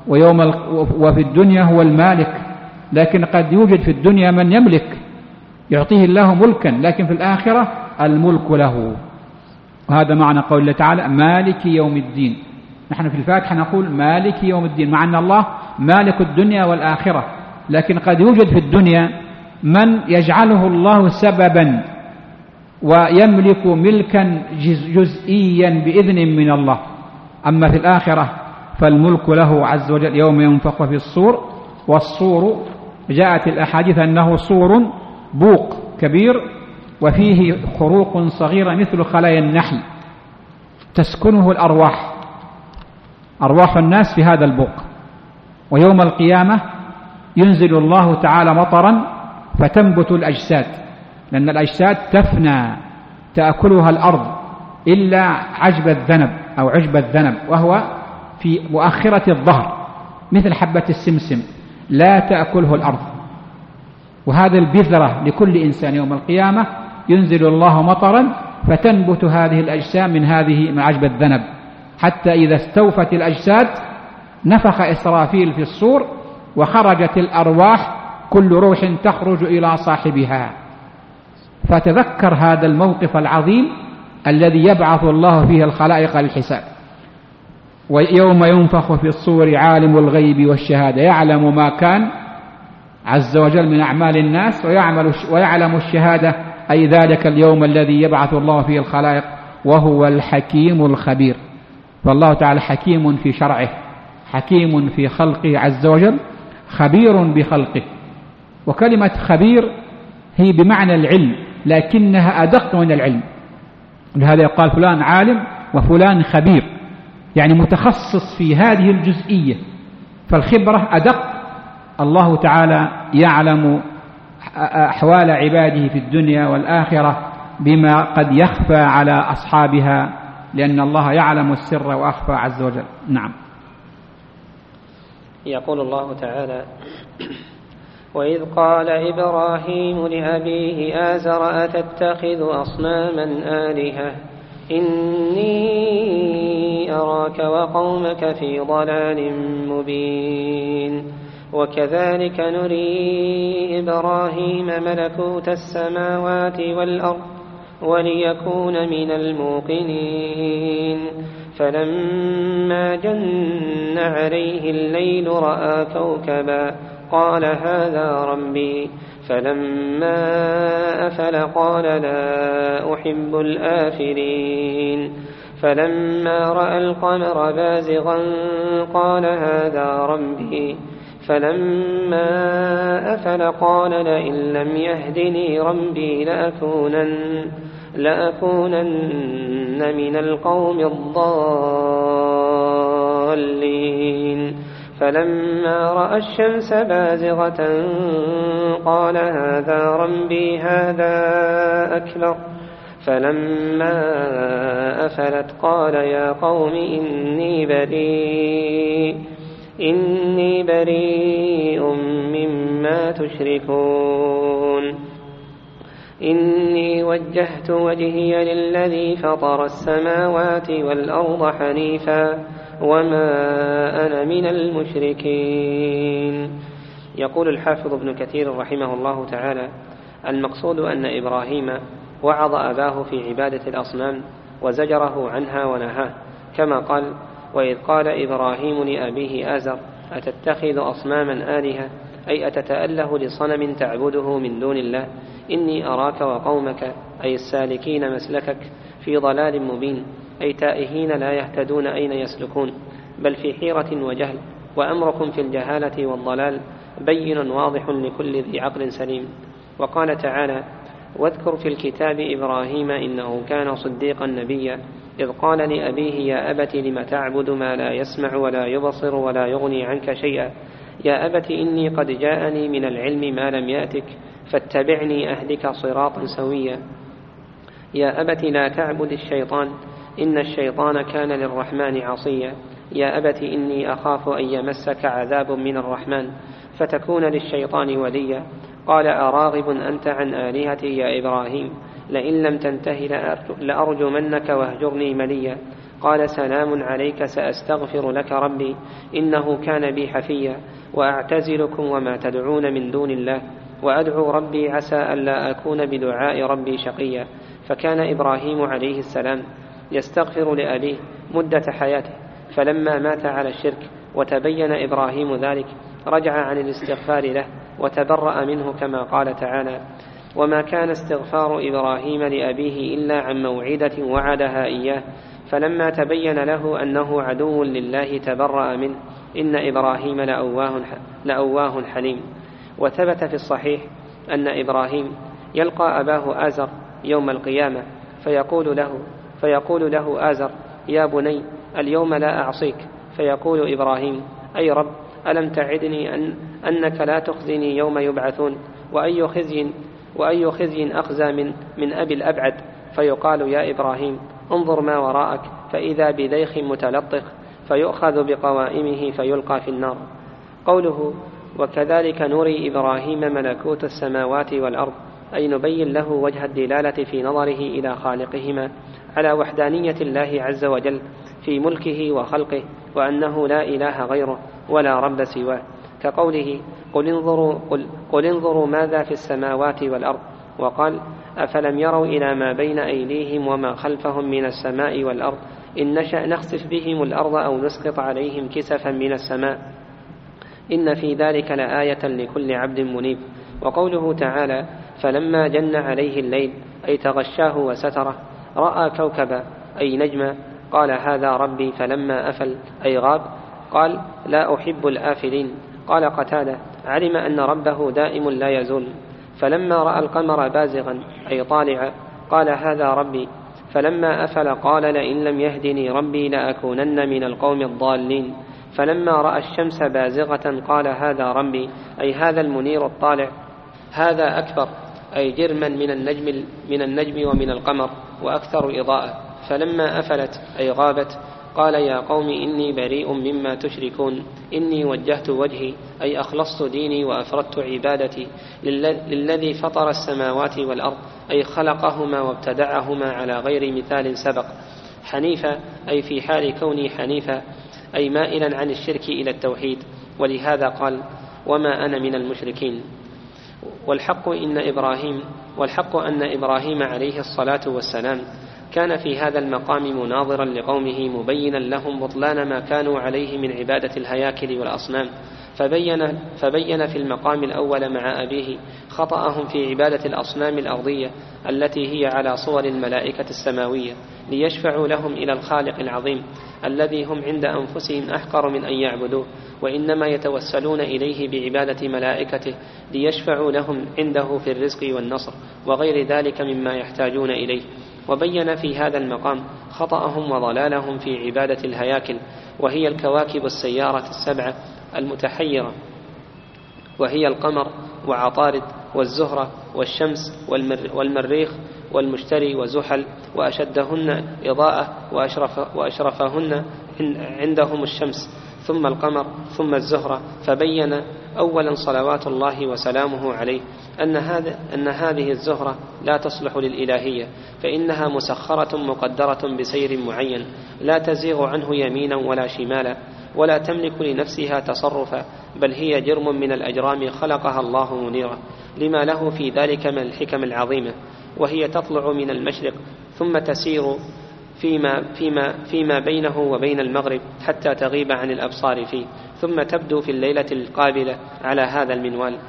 وفي الدنيا هو المالك، لكن قد يوجد في الدنيا من يملك يعطيه الله ملكا، لكن في الآخرة الملك له. وهذا معنى قول الله تعالى مالك يوم الدين. نحن في الفاتحة نقول مالك يوم الدين، مع أن الله مالك الدنيا والآخرة، لكن قد يوجد في الدنيا من يجعله الله سببا ويملك ملكا جزئيا بإذن من الله. أما في الآخرة فالملك له عز وجل يوم ينفخ في الصور. والصور جاءت الأحاديث أنه صور بوق كبير وفيه خروق صغيرة مثل خلايا النحل تسكنه الأرواح، أرواح الناس في هذا البوق. ويوم القيامة ينزل الله تعالى مطرا فتنبت الأجساد، لأن الأجساد تأكلها الأرض إلا عجب الذنب أو عشب الذنب، وهو في مؤخرة الظهر مثل حبة السمسم، لا تأكله الأرض. وهذا البذرة لكل إنسان يوم القيامة، ينزل الله مطرا فتنبت هذه الأجسام من عجب الذنب، حتى إذا استوفت الأجساد نفخ إسرافيل في الصور وخرجت الأرواح كل روح تخرج إلى صاحبها. فتذكر هذا الموقف العظيم الذي يبعث الله فيه الخلائق للحساب. ويوم ينفخ في الصور عالم الغيب والشهادة، يعلم ما كان عز وجل من أعمال الناس ويعلم الشهادة، أي ذلك اليوم الذي يبعث الله فيه الخلائق، وهو الحكيم الخبير. فالله تعالى حكيم في شرعه، حكيم في خلقه عز وجل، خبير بخلقه. وكلمة خبير هي بمعنى العلم، لكنها أدق من العلم، لهذا يقال فلان عالم وفلان خبير، يعني متخصص في هذه الجزئية. فالخبرة أدق. الله تعالى يعلم أحوال عباده في الدنيا والآخرة بما قد يخفى على أصحابها، لأن الله يعلم السر وأخفى عز وجل. نعم. يقول الله تعالى: وإذ قال إبراهيم لأبيه آزر أتتخذ أصناما آلهة إني أراك وقومك في ضلال مبين. وكذلك نري إبراهيم ملكوت السماوات والأرض وليكون من الموقنين. فلما جن عليه الليل رأى كوكبا قال هذا ربي، فلما أفل قال لا أحب الآفلين. فلما رأى القمر بازغا قال هذا ربي، فلما أفل قال لئن لم يهدني ربي لأكونن من القوم الضالين. فلما رأى الشمس بازغة قال هذا ربي هذا أكبر. فلما أفلت قال يا قوم إني بريء مما تشركون. إني وجهت وجهي للذي فطر السماوات والأرض حنيفا وما أنا من المشركين. يقول الحافظ ابن كثير رحمه الله تعالى: المقصود أن إبراهيم وعظ أباه في عبادة الأصنام وزجره عنها ونهاه، كما قال: وإذ قال إبراهيم لأبيه آزر أتتخذ أصناما آلهة، أي أتتأله لصنم تعبده من دون الله، إني أراك وقومك أي السالكين مسلكك في ضلال مبين، أي تائهين لا يهتدون أين يسلكون، بل في حيرة وجهل، وأمركم في الجهالة والضلال بين واضح لكل ذي عقل سليم. وقال تعالى: واذكر في الكتاب إبراهيم إنه كان صديقا نبيا إذ قال لأبيه يا أبت لم تعبد ما لا يسمع ولا يبصر ولا يغني عنك شيئا، يا أبت إني قد جاءني من العلم ما لم يأتك فاتبعني أهدك صراطا سويا. يا أبت لا تعبد الشيطان إن الشيطان كان للرحمن عصيا. يا أبت إني أخاف أن يمسك عذاب من الرحمن فتكون للشيطان وليا. قال أراغب أنت عن آلهتي يا إبراهيم لئن لم تنته لأرجمنك واهجرني مليا. قال سلام عليك سأستغفر لك ربي إنه كان بي حفيا. وأعتزلكم وما تدعون من دون الله وأدعو ربي عسى ألا أكون بدعاء ربي شقيا. فكان إبراهيم عليه السلام يستغفر لأبيه مدة حياته، فلما مات على الشرك وتبين إبراهيم ذلك رجع عن الاستغفار له وتبرأ منه، كما قال تعالى: وما كان استغفار إبراهيم لأبيه إلا عن موعدة وعدها إياه فلما تبين له أنه عدو لله تبرأ منه إن إبراهيم لأواه حليم. وثبت في الصحيح أن إبراهيم يلقى أباه آزر يوم القيامة فيقول له آزر: يا بني اليوم لا أعصيك. فيقول إبراهيم: أي رب ألم تعدني أنك لا تخزني يوم يبعثون، وأي خزي أخزى من أبي الأبعد فيقال يا إبراهيم انظر ما وراءك فإذا بديخ متلطخ فيؤخذ بقوائمه فيلقى في النار. قوله وكذلك نري إبراهيم ملكوت السماوات والأرض، أي نبين له وجه الدلالة في نظره إلى خالقهما على وحدانية الله عز وجل في ملكه وخلقه، وأنه لا إله غيره ولا رب سواه، كقوله قل انظروا ماذا في السماوات والأرض، وقال أفلم يروا إلى ما بين أيديهم وما خلفهم من السماء والأرض إن نشأ نخسف بهم الأرض أو نسقط عليهم كسفا من السماء إن في ذلك لآية لكل عبد منيب. وقوله تعالى فلما جن عليه الليل، أي تغشاه وستره، رأى كوكبا أي نجما، قال هذا ربي، فلما أفل أي غاب قال لا أحب الآفلين. قال قتادة علم أن ربه دائم لا يزول. فلما رأى القمر بازغا أي طالعا قال هذا ربي، فلما أفل قال لئن لم يهدني ربي لأكونن من القوم الضالين. فلما رأى الشمس بازغة قال هذا ربي، أي هذا المنير الطالع، هذا أكبر أي جرما من النجم ومن القمر وأكثر إضاءة. فلما أفلت أي غابت قال يا قوم إني بريء مما تشركون، إني وجهت وجهي أي أخلصت ديني وأفردت عبادتي للذي فطر السماوات والأرض، أي خلقهما وابتدعهما على غير مثال سبق. حنيفا أي في حال كوني حنيفا، أي مائلا عن الشرك إلى التوحيد، ولهذا قال وما أنا من المشركين. والحق أن إبراهيم عليه الصلاة والسلام كان في هذا المقام مناظرا لقومه مبينا لهم بطلان ما كانوا عليه من عبادة الهياكل والأصنام، فبين في المقام الأول مع أبيه خطأهم في عبادة الأصنام الأرضية التي هي على صور الملائكة السماوية، ليشفعوا لهم إلى الخالق العظيم الذي هم عند أنفسهم أحقر من أن يعبدوه، وإنما يتوسلون إليه بعبادة ملائكته ليشفعوا لهم عنده في الرزق والنصر وغير ذلك مما يحتاجون إليه. وبين في هذا المقام خطأهم وضلالهم في عبادة الهياكل، وهي الكواكب السيارة السبعة المتحيرة، وهي القمر وعطارد والزهرة والشمس والمريخ والمشتري وزحل، وأشدهن إضاءة وأشرفهن عندهم الشمس ثم القمر ثم الزهرة. فبين أولا صلوات الله وسلامه عليه أن هذه الزهرة لا تصلح للإلهية، فإنها مسخرة مقدرة بسير معين لا تزيغ عنه يمينا ولا شمالا، ولا تملك لنفسها تصرفا، بل هي جرم من الأجرام خلقها الله منيرة لما له في ذلك من الحكم العظيمة، وهي تطلع من المشرق ثم تسير فيما بينه وبين المغرب حتى تغيب عن الأبصار فيه، ثم تبدو في الليلة القابلة على هذا المنوال،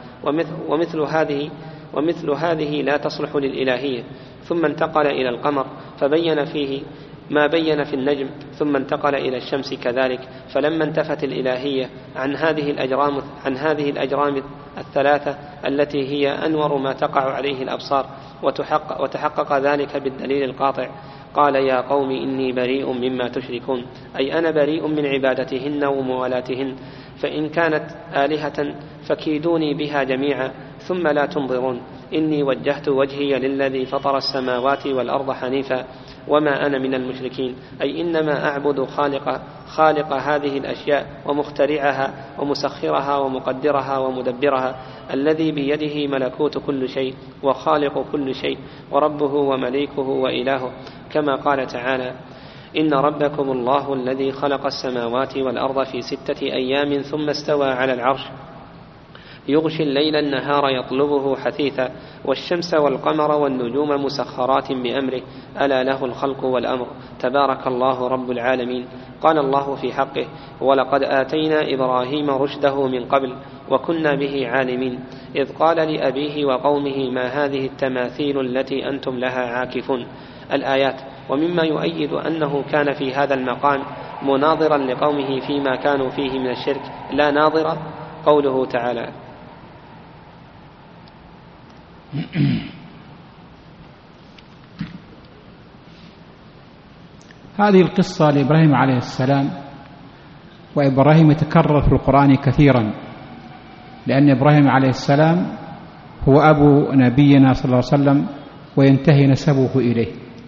ومثل هذه لا تصلح للإلهية. ثم انتقل إلى القمر فبين فيه ما بين في النجم، ثم انتقل إلى الشمس كذلك. فلما انتفت الإلهية عن هذه الأجرام الثلاثة التي هي أنور ما تقع عليه الأبصار، وتحقق ذلك بالدليل القاطع، قال يا قوم إني بريء مما تشركون، أي أنا بريء من عبادتهن وموالاتهن، فإن كانت آلهة فكيدوني بها جميعا ثم لا تنظرون. إني وجهت وجهي للذي فطر السماوات والأرض حنيفا وما أنا من المشركين، أي إنما أعبد خالق هذه الأشياء ومخترعها ومسخرها ومقدرها ومدبرها، الذي بيده ملكوت كل شيء وخالق كل شيء وربه ومليكه وإلهه، كما قال تعالى إن ربكم الله الذي خلق السماوات والأرض في 6 أيام ثم استوى على العرش يغشي الليل النهار يطلبه حثيثا، والشمس والقمر والنجوم مسخرات بأمره ألا له الخلق والأمر تبارك الله رب العالمين. قال الله في حقه ولقد آتينا إبراهيم رشده من قبل وكنا به عالمين، إذ قال لأبيه وقومه ما هذه التماثيل التي أنتم لها عاكفون. الآيات. ومما يؤيد أنه كان في هذا المقام مناظرا لقومه فيما كانوا فيه من الشرك لا ناظرا قوله تعالى هذه القصة لإبراهيم عليه السلام، وإبراهيم يتكرر في القرآن كثيرا، لأن إبراهيم عليه السلام هو أبو نبينا صلى الله عليه وسلم وينتهي نسبه إليه،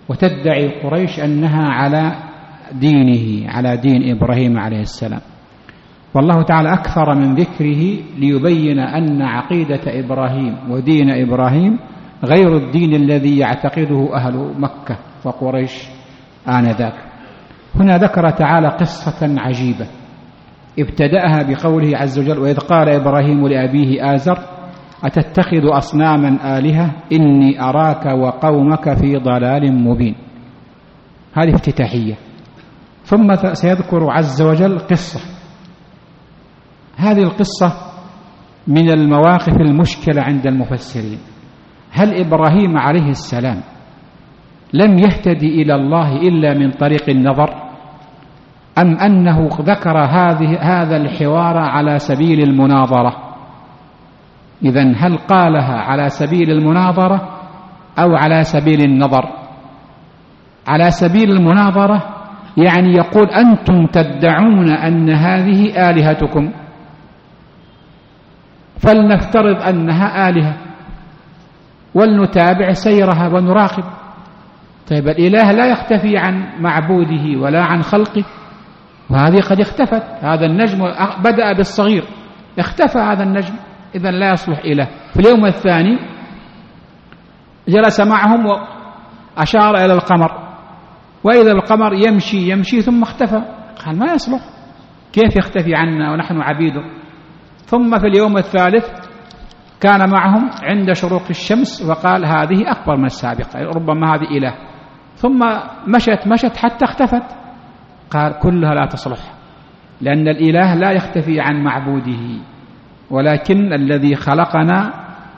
وتدعي قريش أنها على دينه، على دين إبراهيم عليه السلام. والله تعالى أكثر من ذكره ليبين أن عقيدة إبراهيم ودين إبراهيم غير الدين الذي يعتقده أهل مكة وقريش آنذاك. هنا ذكر تعالى قصة عجيبة ابتدأها بقوله عز وجل: وإذ قال إبراهيم لأبيه آزر أتتخذ أصناما آلهة إني أراك وقومك في ضلال مبين. هذه افتتاحية. ثم سيذكر عز وجل قصة. هذه القصة من المواقف المشكلة عند المفسرين. هل إبراهيم عليه السلام لم يهتدي إلى الله إلا من طريق النظر، أم أنه ذكر هذا الحوار على سبيل المناظرة؟ إذن هل قالها على سبيل المناظرة أو على سبيل النظر؟ على سبيل المناظرة يعني يقول: أنتم تدعون أن هذه آلهتكم، فلنفترض أنها آلهة ولنتابع سيرها ونراقب. طيب الإله لا يختفي عن معبوده ولا عن خلقه، وهذه قد اختفت. هذا النجم بدأ بالصغير، اختفى هذا النجم، إذن لا يصلح إله. في اليوم الثاني جلس معهم وأشار إلى القمر، وإذا القمر يمشي ثم اختفى. قال: ما يصلح، كيف يختفي عنا ونحن عبيده؟ ثم في اليوم الثالث كان معهم عند شروق الشمس وقال: هذه أكبر من السابقة، ربما هذه إله. ثم مشت حتى اختفت. قال: كلها لا تصلح، لأن الإله لا يختفي عن معبوده، ولكن الذي خلقنا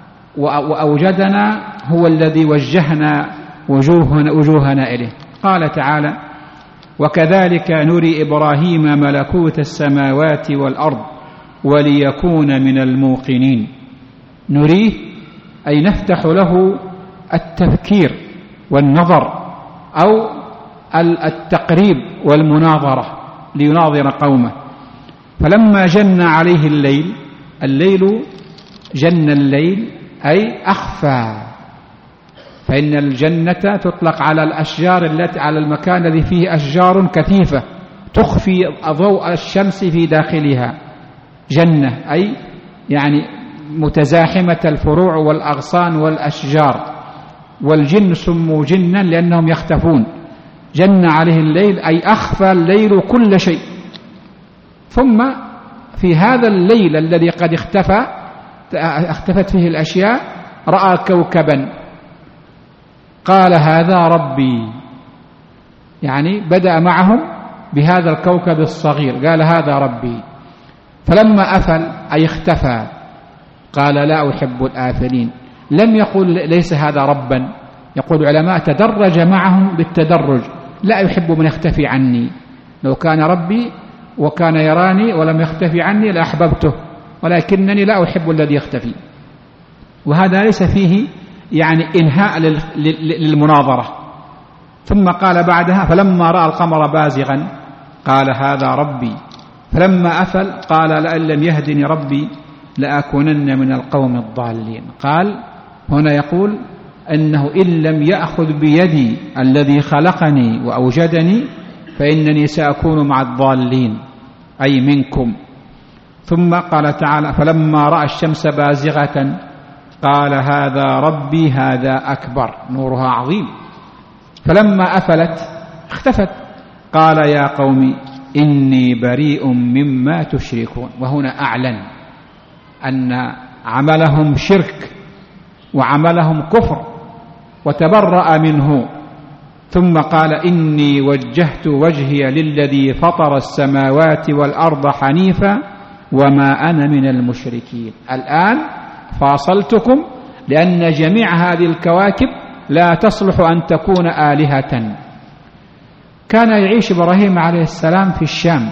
وأوجدنا هو الذي وجهنا وجوهنا إليه. قال تعالى: وكذلك نري إبراهيم ملكوت السماوات والأرض وليكون من الموقنين. نريه أي نفتح له التفكير والنظر أو التقريب والمناظرة ليناظر قومه. فلما جن عليه الليل جن الليل أي أخفى، فإن الجنة تطلق على الأشجار التي على المكان الذي فيه أشجار كثيفة تخفي ضوء الشمس في داخلها. جنة أي يعني متزاحمة الفروع والأغصان والأشجار، والجن سموا جنا لأنهم يختفون. جن عليه الليل أي أخفى الليل كل شيء. ثم في هذا الليل الذي قد اختفت فيه الأشياء رأى كوكبا، قال: هذا ربي. يعني بدأ معهم بهذا الكوكب الصغير، قال: هذا ربي. فلما أفل أي اختفى قال: لا أحب الآفلين. لم يقل ليس هذا ربا، يقول العلماء تدرج معهم بالتدرج، لا يحب من يختفي عني. لو كان ربي وكان يراني ولم يختفي عني لأحببته، ولكنني لا أحب الذي يختفي. وهذا ليس فيه يعني إنهاء للمناظرة. ثم قال بعدها: فلما رأى القمر بازغا قال: هذا ربي. فلما أفل قال: لئن لم يهدني ربي لأكونن من القوم الضالين. قال هنا يقول أنه إن لم يأخذ بيدي الذي خلقني وأوجدني فإنني سأكون مع الضالين أي منكم. ثم قال تعالى: فلما رأى الشمس بازغة قال: هذا ربي هذا أكبر، نورها عظيم. فلما أفلت اختفت قال: يا قوم إني بريء مما تشركون. وهنا أعلن أن عملهم شرك وعملهم كفر وتبرأ منه. ثم قال: إني وجهت وجهي للذي فطر السماوات والأرض حنيفا وما أنا من المشركين. الآن فاصلتكم، لأن جميع هذه الكواكب لا تصلح أن تكون آلهة. كان يعيش إبراهيم عليه السلام في الشام،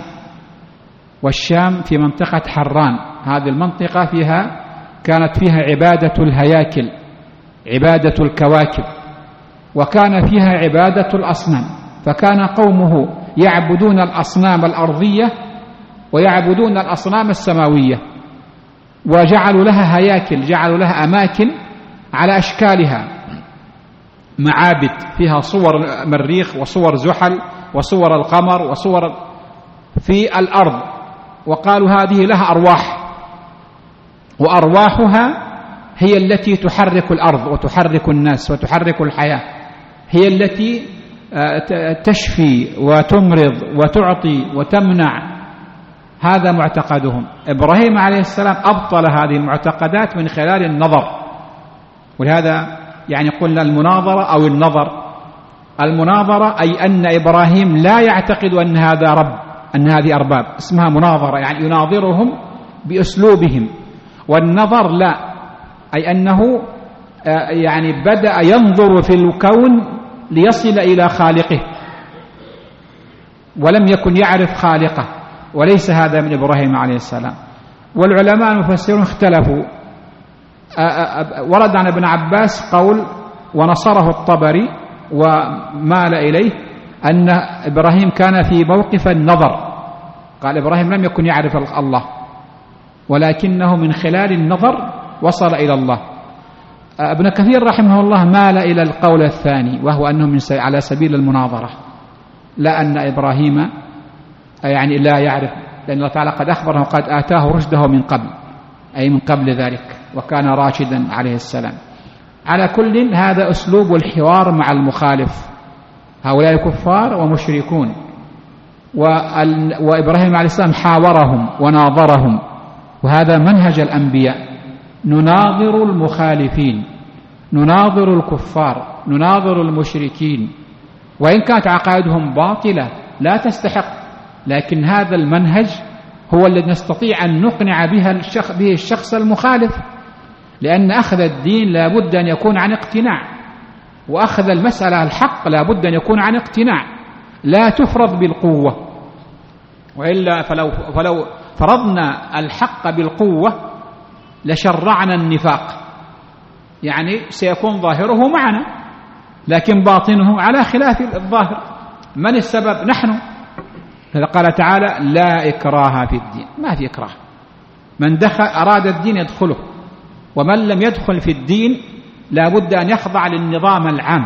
والشام في منطقة حران. هذه المنطقة كانت فيها عبادة الهياكل، عبادة الكواكب، وكان فيها عبادة الأصنام. فكان قومه يعبدون الأصنام الأرضية ويعبدون الأصنام السماوية، وجعلوا لها هياكل، جعلوا لها أماكن على أشكالها. معابد فيها صور مريخ وصور زحل وصور القمر وصور في الأرض، وقالوا هذه لها أرواح، وأرواحها هي التي تحرك الأرض وتحرك الناس وتحرك الحياة، هي التي تشفي وتمرض وتعطي وتمنع. هذا معتقدهم. إبراهيم عليه السلام أبطل هذه المعتقدات من خلال النظر، ولهذا يعني قلنا المناظرة أو النظر. المناظرة أي أن إبراهيم لا يعتقد أن هذا رب، أن هذه أرباب، اسمها مناظرة، يعني يناظرهم بأسلوبهم. والنظر لا، أي أنه يعني بدأ ينظر في الكون ليصل إلى خالقه، ولم يكن يعرف خالقه، وليس هذا من إبراهيم عليه السلام. والعلماء المفسرون اختلفوا. ورد عن ابن عباس قول ونصره الطبري ومال إليه أن إبراهيم كان في موقف النظر، قال إبراهيم لم يكن يعرف الله، ولكنه من خلال النظر وصل إلى الله. ابن كثير رحمه الله مال إلى القول الثاني، وهو أنه على سبيل المناظرة، لا أن إبراهيم يعني لا يعرف، لأن الله تعالى قد أخبره قد آتاه رشده من قبل، أي من قبل ذلك، وكان راشدا عليه السلام. على كل هذا أسلوب الحوار مع المخالف، هؤلاء كفار ومشركون، وإبراهيم عليه السلام حاورهم وناظرهم، وهذا منهج الأنبياء. نناظر المخالفين، نناظر الكفار، نناظر المشركين، وإن كانت عقائدهم باطلة لا تستحق، لكن هذا المنهج هو الذي نستطيع أن نقنع به الشخص المخالف، لأن أخذ الدين لا بد أن يكون عن اقتناع، وأخذ المسألة الحق لا بد أن يكون عن اقتناع، لا تفرض بالقوة، وإلا فلو فرضنا الحق بالقوة لشرعنا النفاق، يعني سيكون ظاهره معنا لكن باطنه على خلاف الظاهر. من السبب؟ نحن. هذا قال تعالى لا إكراه في الدين، ما في إكراه، من أراد الدين يدخله، ومن لم يدخل في الدين لا بد أن يخضع للنظام العام،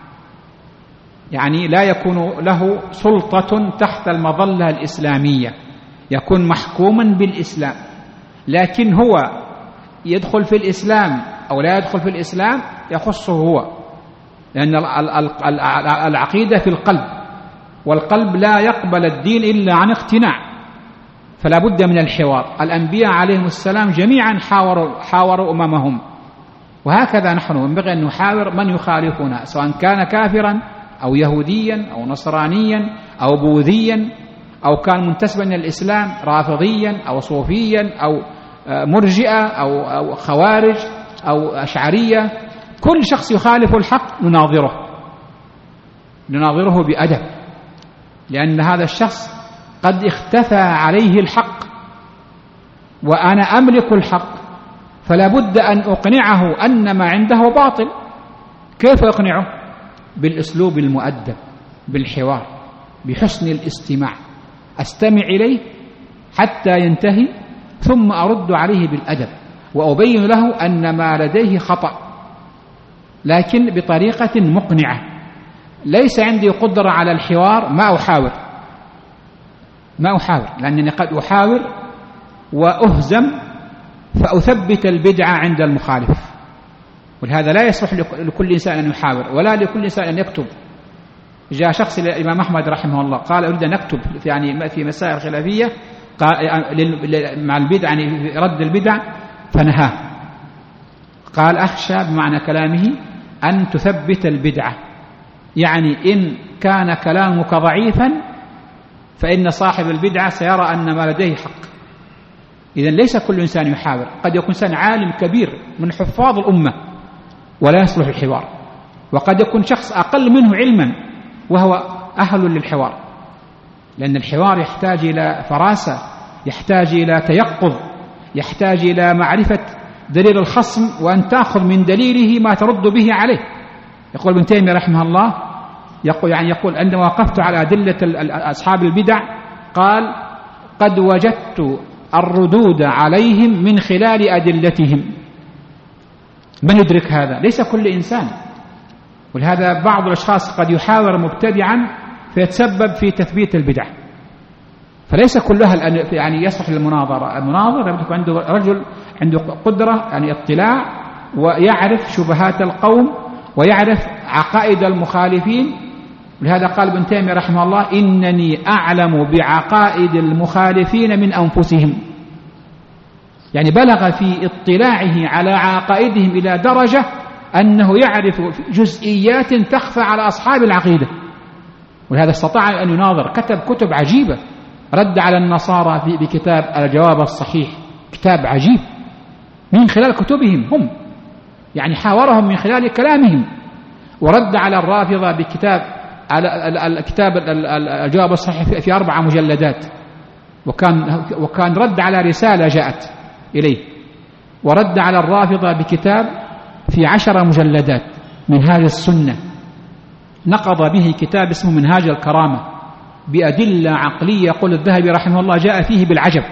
يعني لا يكون له سلطة تحت المظلة الإسلامية، يكون محكوما بالإسلام، لكن هو يدخل في الإسلام أو لا يدخل في الإسلام يخصه هو، لأن العقيدة في القلب، والقلب لا يقبل الدين إلا عن اقتناع، فلا بد من الحوار. الأنبياء عليهم السلام جميعا حاوروا أممهم، وهكذا نحن ينبغي أن نحاور من يخالفنا، سواء كان كافرا أو يهوديا أو نصرانيا أو بوذيا، أو كان منتسبا إلى الإسلام رافضيا أو صوفيا أو مرجئة أو خوارج أو أشعرية. كل شخص يخالف الحق نناظره بأدب، لأن هذا الشخص قد اختفى عليه الحق وأنا أملك الحق، فلا بد أن أقنعه أن ما عنده باطل. كيف أقنعه؟ بالأسلوب المؤدب، بالحوار، بحسن الاستماع، أستمع إليه حتى ينتهي ثم أرد عليه بالأدب، وأبين له أن ما لديه خطأ، لكن بطريقة مقنعة. ليس عندي قدرة على الحوار ما أحاور، لأنني قد أحاور وأهزم فأثبت البدعة عند المخالف، ولهذا لا يصلح لكل إنسان أن يحاور، ولا لكل إنسان أن يكتب. جاء شخص إلى الإمام أحمد رحمه الله قال أريد أن أكتب يعني في مسائل خلافية مع البدع، يعني رد البدع، فنهاه. قال أخشى بمعنى كلامه أن تثبت البدعة، يعني إن كان كلامك ضعيفا فإن صاحب البدعة سيرى أن ما لديه حق. إذن ليس كل إنسان يحاور، قد يكون إنسان عالم كبير من حفاظ الأمة ولا يصلح الحوار، وقد يكون شخص أقل منه علما وهو أهل للحوار، لأن الحوار يحتاج إلى فراسة، يحتاج إلى تيقظ، يحتاج إلى معرفة دليل الخصم، وأن تأخذ من دليله ما ترد به عليه. يقول ابن تيمية رحمه الله يقول عندما وقفت على أدلة أصحاب البدع قال قد وجدت الردود عليهم من خلال أدلتهم. من يدرك هذا؟ ليس كل إنسان، ولهذا بعض الأشخاص قد يحاور مبتدعا فيتسبب في تثبيت البدع، فليس كلها يعني يصح للمناظرة. المناظرة يكون عنده رجل عنده قدرة يعني اطلاع ويعرف شبهات القوم ويعرف عقائد المخالفين. ولهذا قال ابن تيمية رحمه الله: إنني أعلم بعقائد المخالفين من أنفسهم. يعني بلغ في اطلاعه على عقائدهم إلى درجة أنه يعرف جزئيات تخفى على أصحاب العقيدة. ولهذا استطاع أن يناظر، كتب كتب عجيبة، رد على النصارى بكتاب الجواب الصحيح، كتاب عجيب من خلال كتبهم هم، يعني حاورهم من خلال كلامهم. ورد على الرافضة بكتاب على الكتاب الجواب الصحيح في 4 مجلدات، وكان رد على رسالة جاءت إليه. ورد على الرافضة بكتاب في 10 مجلدات منهاج السنة، نقض به كتاب اسمه منهاج الكرامة بأدلة عقلية يقول الذهبي رحمه الله جاء فيه بالعجب.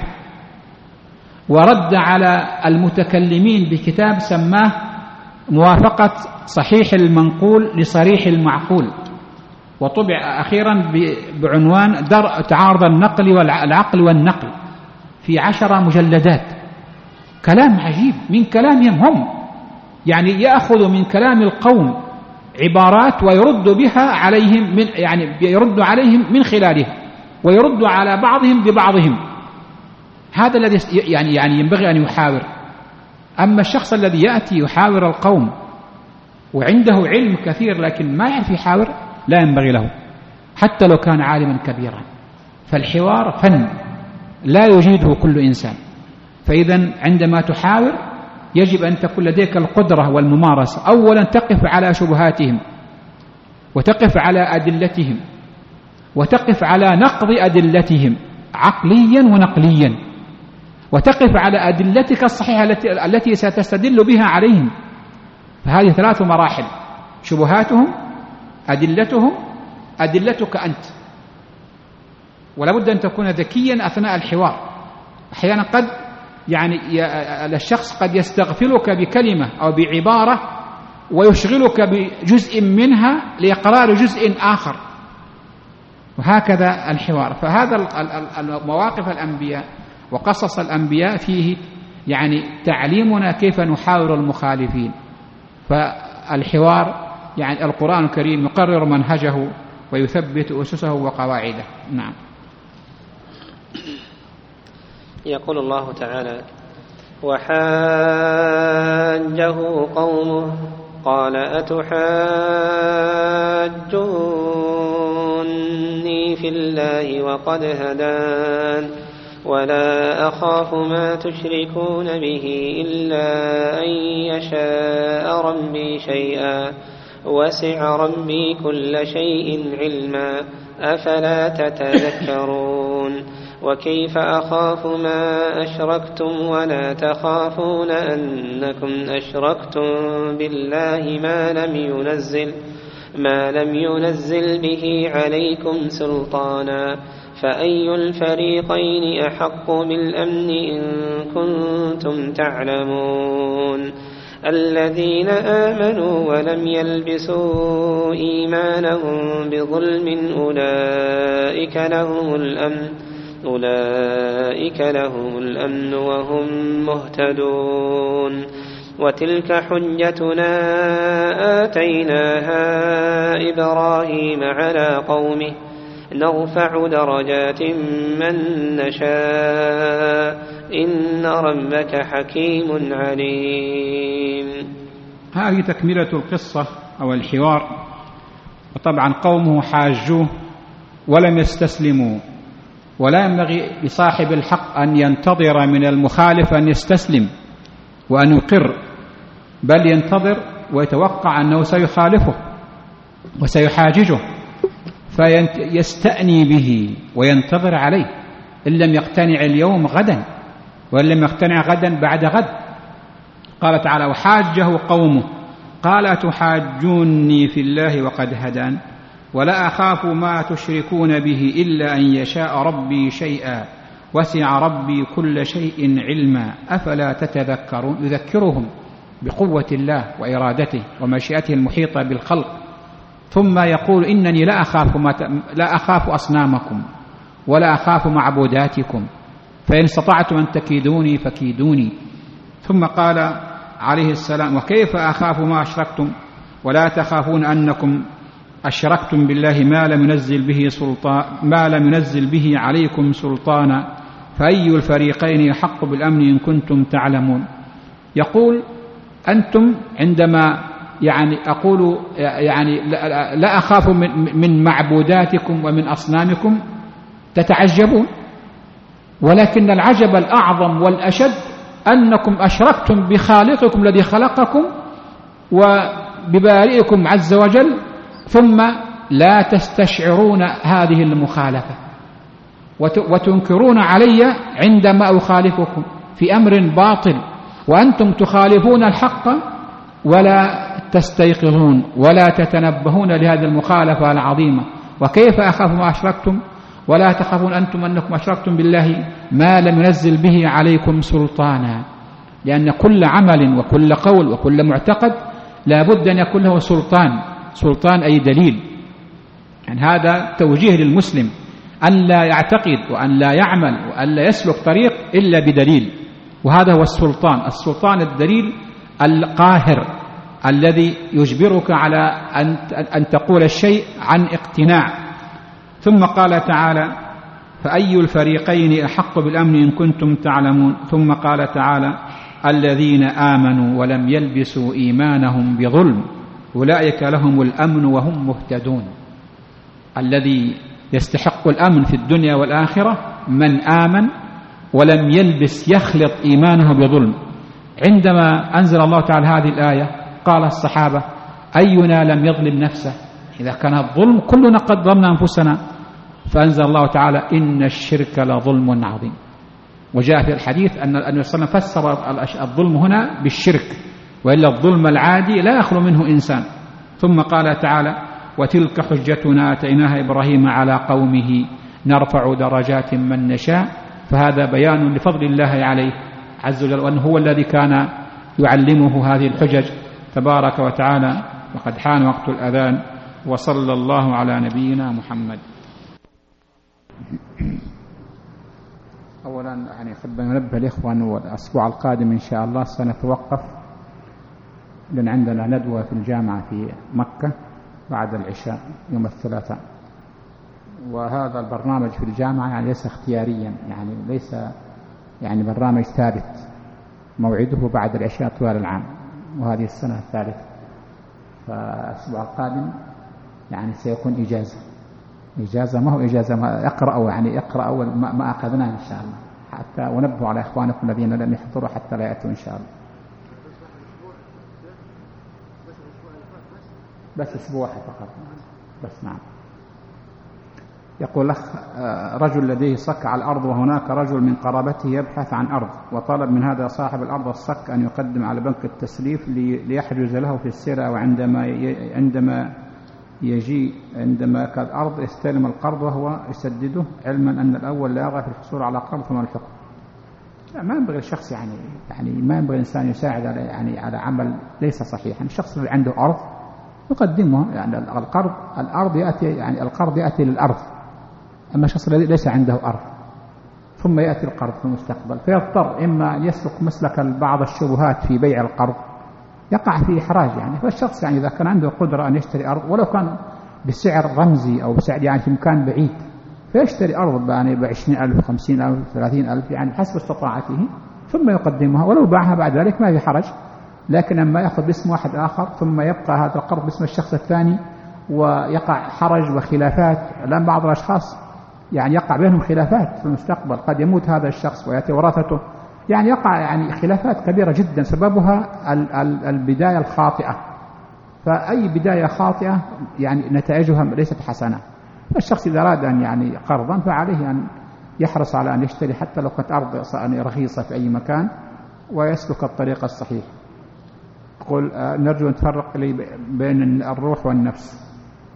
ورد على المتكلمين بكتاب سماه موافقة صحيح المنقول لصريح المعقول، وطبع أخيرا بعنوان درء تعارض النقل والعقل والنقل في 10 مجلدات. كلام عجيب من كلامهم هم، يعني يأخذ من كلام القوم عبارات ويرد بها عليهم يعني يرد عليهم من خلالها، ويرد على بعضهم ببعضهم. هذا الذي يعني ينبغي أن يحاور. أما الشخص الذي يأتي يحاور القوم وعنده علم كثير لكن ما يعرف يحاور، لا ينبغي له حتى لو كان عالما كبيرا. فالحوار فن لا يجيده كل إنسان. فإذا عندما تحاور يجب أن تكون لديك القدرة والممارسة. أولا تقف على شبهاتهم، وتقف على أدلتهم، وتقف على نقض أدلتهم عقليا ونقليا، وتقف على أدلتك الصحيحة التي ستستدل بها عليهم. فهذه 3 مراحل: شبهاتهم، أدلتهم، أدلتك أنت. ولا بد أن تكون ذكيا أثناء الحوار. أحيانا قد يعني الشخص قد يستغفلك بكلمة أو بعبارة ويشغلك بجزء منها لإقرار جزء آخر، وهكذا الحوار. فهذا مواقف الأنبياء وقصص الأنبياء فيه يعني تعليمنا كيف نحاور المخالفين. فالحوار يعني القرآن الكريم يقرر منهجه ويثبت أسسه وقواعده. نعم. يقول الله تعالى: وحاجه قومه قال أتحاجوني في الله وقد هدان ولا أخاف ما تشركون به إلا أن يشاء ربي شيئا وسع ربي كل شيء علما أفلا تتذكرون وكيف أخاف ما أشركتم ولا تخافون أنكم أشركتم بالله ما لم ينزل به عليكم سلطانا فأي الفريقين أحق بالأمن إن كنتم تعلمون الذين آمنوا ولم يلبسوا إيمانهم بظلم أولئك لهم الأمن وهم مهتدون وتلك حجتنا آتيناها إبراهيم على قومه نرفع درجات من نشاء إن ربك حكيم عليم. هذه تكملة القصة أو الحوار. وطبعا قومه حاجوه ولم يستسلموا، ولا ينبغي لصاحب الحق أن ينتظر من المخالف أن يستسلم وأن يقر، بل ينتظر ويتوقع أنه سيخالفه وسيحاججه فيستأني به وينتظر عليه. إن لم يقتنع اليوم غدا، وإن لم يقتنع غدا بعد غد. قال تعالى: وحاجه قومه قال تحاجوني في الله وقد هدان ولا أخاف ما تشركون به إلا أن يشاء ربي شيئا وسع ربي كل شيء علما أفلا تتذكرون. يذكرهم بقوة الله وإرادته ومشيئته المحيطة بالخلق ثم يقول إنني لا أخاف أصنامكم ولا أخاف معبوداتكم، فإن استطعتم أن تكيدوني فكيدوني. ثم قال عليه السلام: وكيف أخاف ما أشركتم ولا تخافون أنكم أشركتم بالله ما لم ينزل به عليكم سلطانا، فأي الفريقين يحق بالأمن إن كنتم تعلمون. يقول: أنتم عندما أقول لا أخاف من معبوداتكم ومن أصنامكم تتعجبون، ولكن العجب الأعظم والأشد أنكم أشركتم بخالقكم الذي خلقكم وببارئكم عز وجل، ثم لا تستشعرون هذه المخالفة وتنكرون علي عندما أخالفكم في أمر باطل، وأنتم تخالفون الحق ولا تستيقظون ولا تتنبهون لهذه المخالفة العظيمة. وكيف أخاف ما أشركتم ولا تخافون أنكم أشركتم بالله ما لم ينزل به عليكم سلطانا، لأن كل عمل وكل قول وكل معتقد لا بد أن يكون له سلطان أي دليل. يعني هذا توجيه للمسلم أن لا يعتقد وأن لا يعمل وأن لا يسلك طريق إلا بدليل، وهذا هو السلطان الدليل القاهر الذي يجبرك على أن تقول الشيء عن اقتناع. ثم قال تعالى: فأي الفريقين أحق بالأمن إن كنتم تعلمون. ثم قال تعالى: الذين آمنوا ولم يلبسوا إيمانهم بظلم أولئك لهم الأمن وهم مهتدون. الذي يستحق الأمن في الدنيا والآخرة من آمن ولم يخلط إيمانه بظلم. عندما أنزل الله تعالى هذه الآية قال الصحابة: أينا لم يظلم نفسه؟ إذا كان الظلم كلنا قد ظلمنا أنفسنا. فأنزل الله تعالى: إن الشرك لظلم عظيم. وجاء في الحديث أن النبي صلى الله عليه وسلم فسر الظلم هنا بالشرك، وإلا الظلم العادي لا يخلو منه إنسان. ثم قال تعالى: وتلك حجتنا آتيناها إبراهيم على قومه نرفع درجات من نشاء. فهذا بيان لفضل الله عليه عز وجل، وأنه هو الذي كان يعلمه هذه الحجج تبارك وتعالى. وقد حان وقت الأذان، وصلى الله على نبينا محمد. أولا أحب أن ننبه الإخوان، والأسبوع القادم إن شاء الله سنتوقف، لأن عندنا ندوة في الجامعة في مكة بعد العشاء يوم الثلاثاء. وهذا البرنامج في الجامعة ليس اختياريا، ليس برنامج ثابت، موعده بعد العشاء طوال العام، وهذه السنة الثالثة. فالأسبوع القادم سيكون إجازة ما هو إجازة ما يقرأوا ما أخذناه إن شاء الله، حتى ونبه على إخوانكم الذين لم يحضروا حتى لا يأتوا إن شاء الله. بس أسبوع فقط بس. نعم. يقول أخ: رجل لديه صك على الأرض، وهناك رجل من قرابته يبحث عن أرض، وطلب من هذا صاحب الأرض الصك أن يقدم على بنك التسليف ليحجز له في السلع، وعندما كان الأرض يستلم القرض وهو يسدده، علما أن الأول لا يرغب في الحصول على قرض، فما الحكم؟ ما ينبغي الشخص ما ينبغي الإنسان يساعد على عمل ليس صحيحا. الشخص اللي عنده أرض يقدمها، القرض يأتي للأرض. أما الشخص الذي ليس عنده أرض ثم يأتي القرض في المستقبل، فيضطر إما أن يسلك مسلك بعض الشبهات في بيع القرض، يقع في إحراج. فالشخص إذا كان عنده قدرة أن يشتري أرض ولو كان بسعر رمزي أو بسعر في مكان بعيد، فيشتري أرض ب20,000 50,000 30,000 حسب استطاعته، ثم يقدمها، ولو باعها بعد ذلك ما في حرج. لكن أما يأخذ باسم واحد آخر ثم يبقى هذا القرض باسم الشخص الثاني، ويقع حرج وخلافات. الآن بعض الأشخاص يقع بينهم خلافات في المستقبل، قد يموت هذا الشخص ويأتي ورثته، يقع خلافات كبيرة جدا سببها البداية الخاطئة. فأي بداية خاطئة نتائجها ليست حسنة. فالشخص إذا أراد أن قرضا فعليه أن يحرص على أن يشتري حتى لو كانت أرض رخيصة في أي مكان، ويسلك الطريق الصحيح. قل نرجو أن تفرق لي بين الروح والنفس.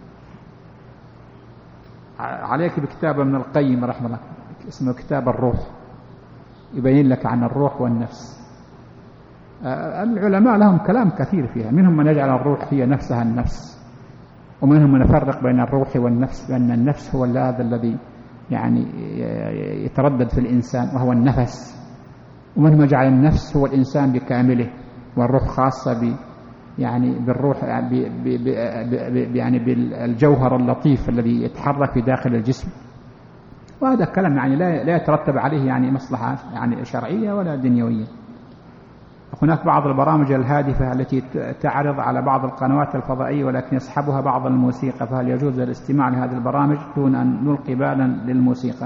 عليك بكتاب من القيم رحمه الله اسمه كتاب الروح، يبين لك عن الروح والنفس. العلماء لهم كلام كثير فيها، منهم من يجعل الروح هي نفسها النفس، ومنهم من يفرق بين الروح والنفس، بأن النفس هو هذا الذي يعني يتردد في الإنسان وهو النفس، ومنهم جعل النفس هو الإنسان بكامله، والروح خاصة يعني بالروح يعني بالجوهر اللطيف الذي يتحرك في داخل الجسم. وهذا كلام يعني لا يترتب عليه يعني مصلحة يعني شرعية ولا دنيوية. هناك بعض البرامج الهادفة التي تعرض على بعض القنوات الفضائية ولكن يسحبها بعض الموسيقى، فهل يجوز الاستماع لهذه البرامج دون أن نلقي بالا للموسيقى؟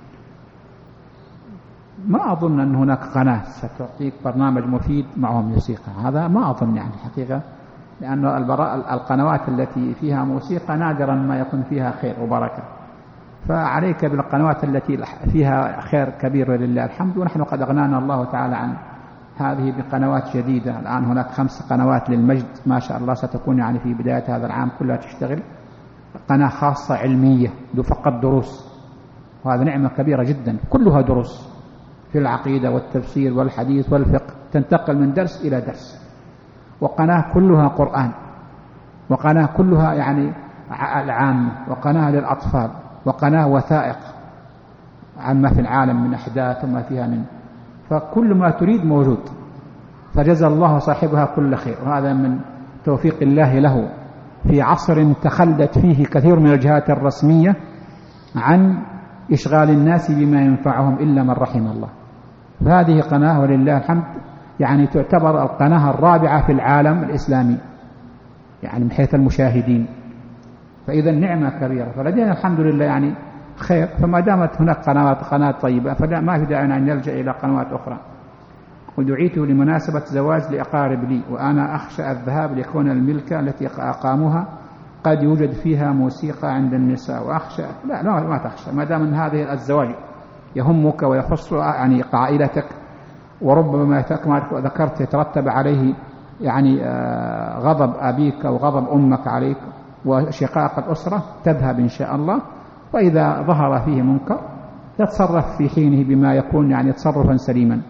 ما أظن أن هناك قناة ستعطيك برنامج مفيد معه موسيقى، هذا ما أظن يعني حقيقة، لأن القنوات التي فيها موسيقى نادرا ما يكون فيها خير وبركة، فعليك بالقنوات التي فيها خير كبير ولله الحمد. ونحن قد أغنانا الله تعالى عن هذه بقنوات جديدة. الآن هناك 5 قنوات للمجد ما شاء الله ستكون يعني في بداية هذا العام كلها تشتغل، قناة خاصة علمية فقط دروس، وهذا نعمة كبيرة جدا، كلها دروس في العقيدة والتفسير والحديث والفقه، تنتقل من درس إلى درس. وقناة كلها قرآن، وقناة كلها يعني العامة، وقناة للأطفال، وقناة وثائق عما في العالم من أحداث وما فيها من، فكل ما تريد موجود. فجزى الله صاحبها كل خير، وهذا من توفيق الله له في عصر تخلت فيه كثير من الجهات الرسمية عن إشغال الناس بما ينفعهم إلا من رحم الله. فهذه قناة ولله الحمد يعني تعتبر القناة الرابعة في العالم الإسلامي يعني من حيث المشاهدين، فإذا نعمة كبيرة. فلدينا الحمد لله يعني خير، فما دامت هناك قناة طيبة فما في داعي أن نلجأ إلى قنوات أخرى. ودعيت لمناسبة زواج لأقارب لي، وأنا أخشى الذهاب لكون الملكة التي أقاموها قد يوجد فيها موسيقى عند النساء، وأخشى لا ما تخشى، ما دام هذه الزواج يهمك ويخص يعني عائلتك، وربما كما ذكرت يترتب عليه يعني غضب أبيك أو غضب أمك عليك وشقاق الأسرة، تذهب إن شاء الله. وإذا ظهر فيه منكر تتصرف في حينه بما يكون يعني تصرفا سليما.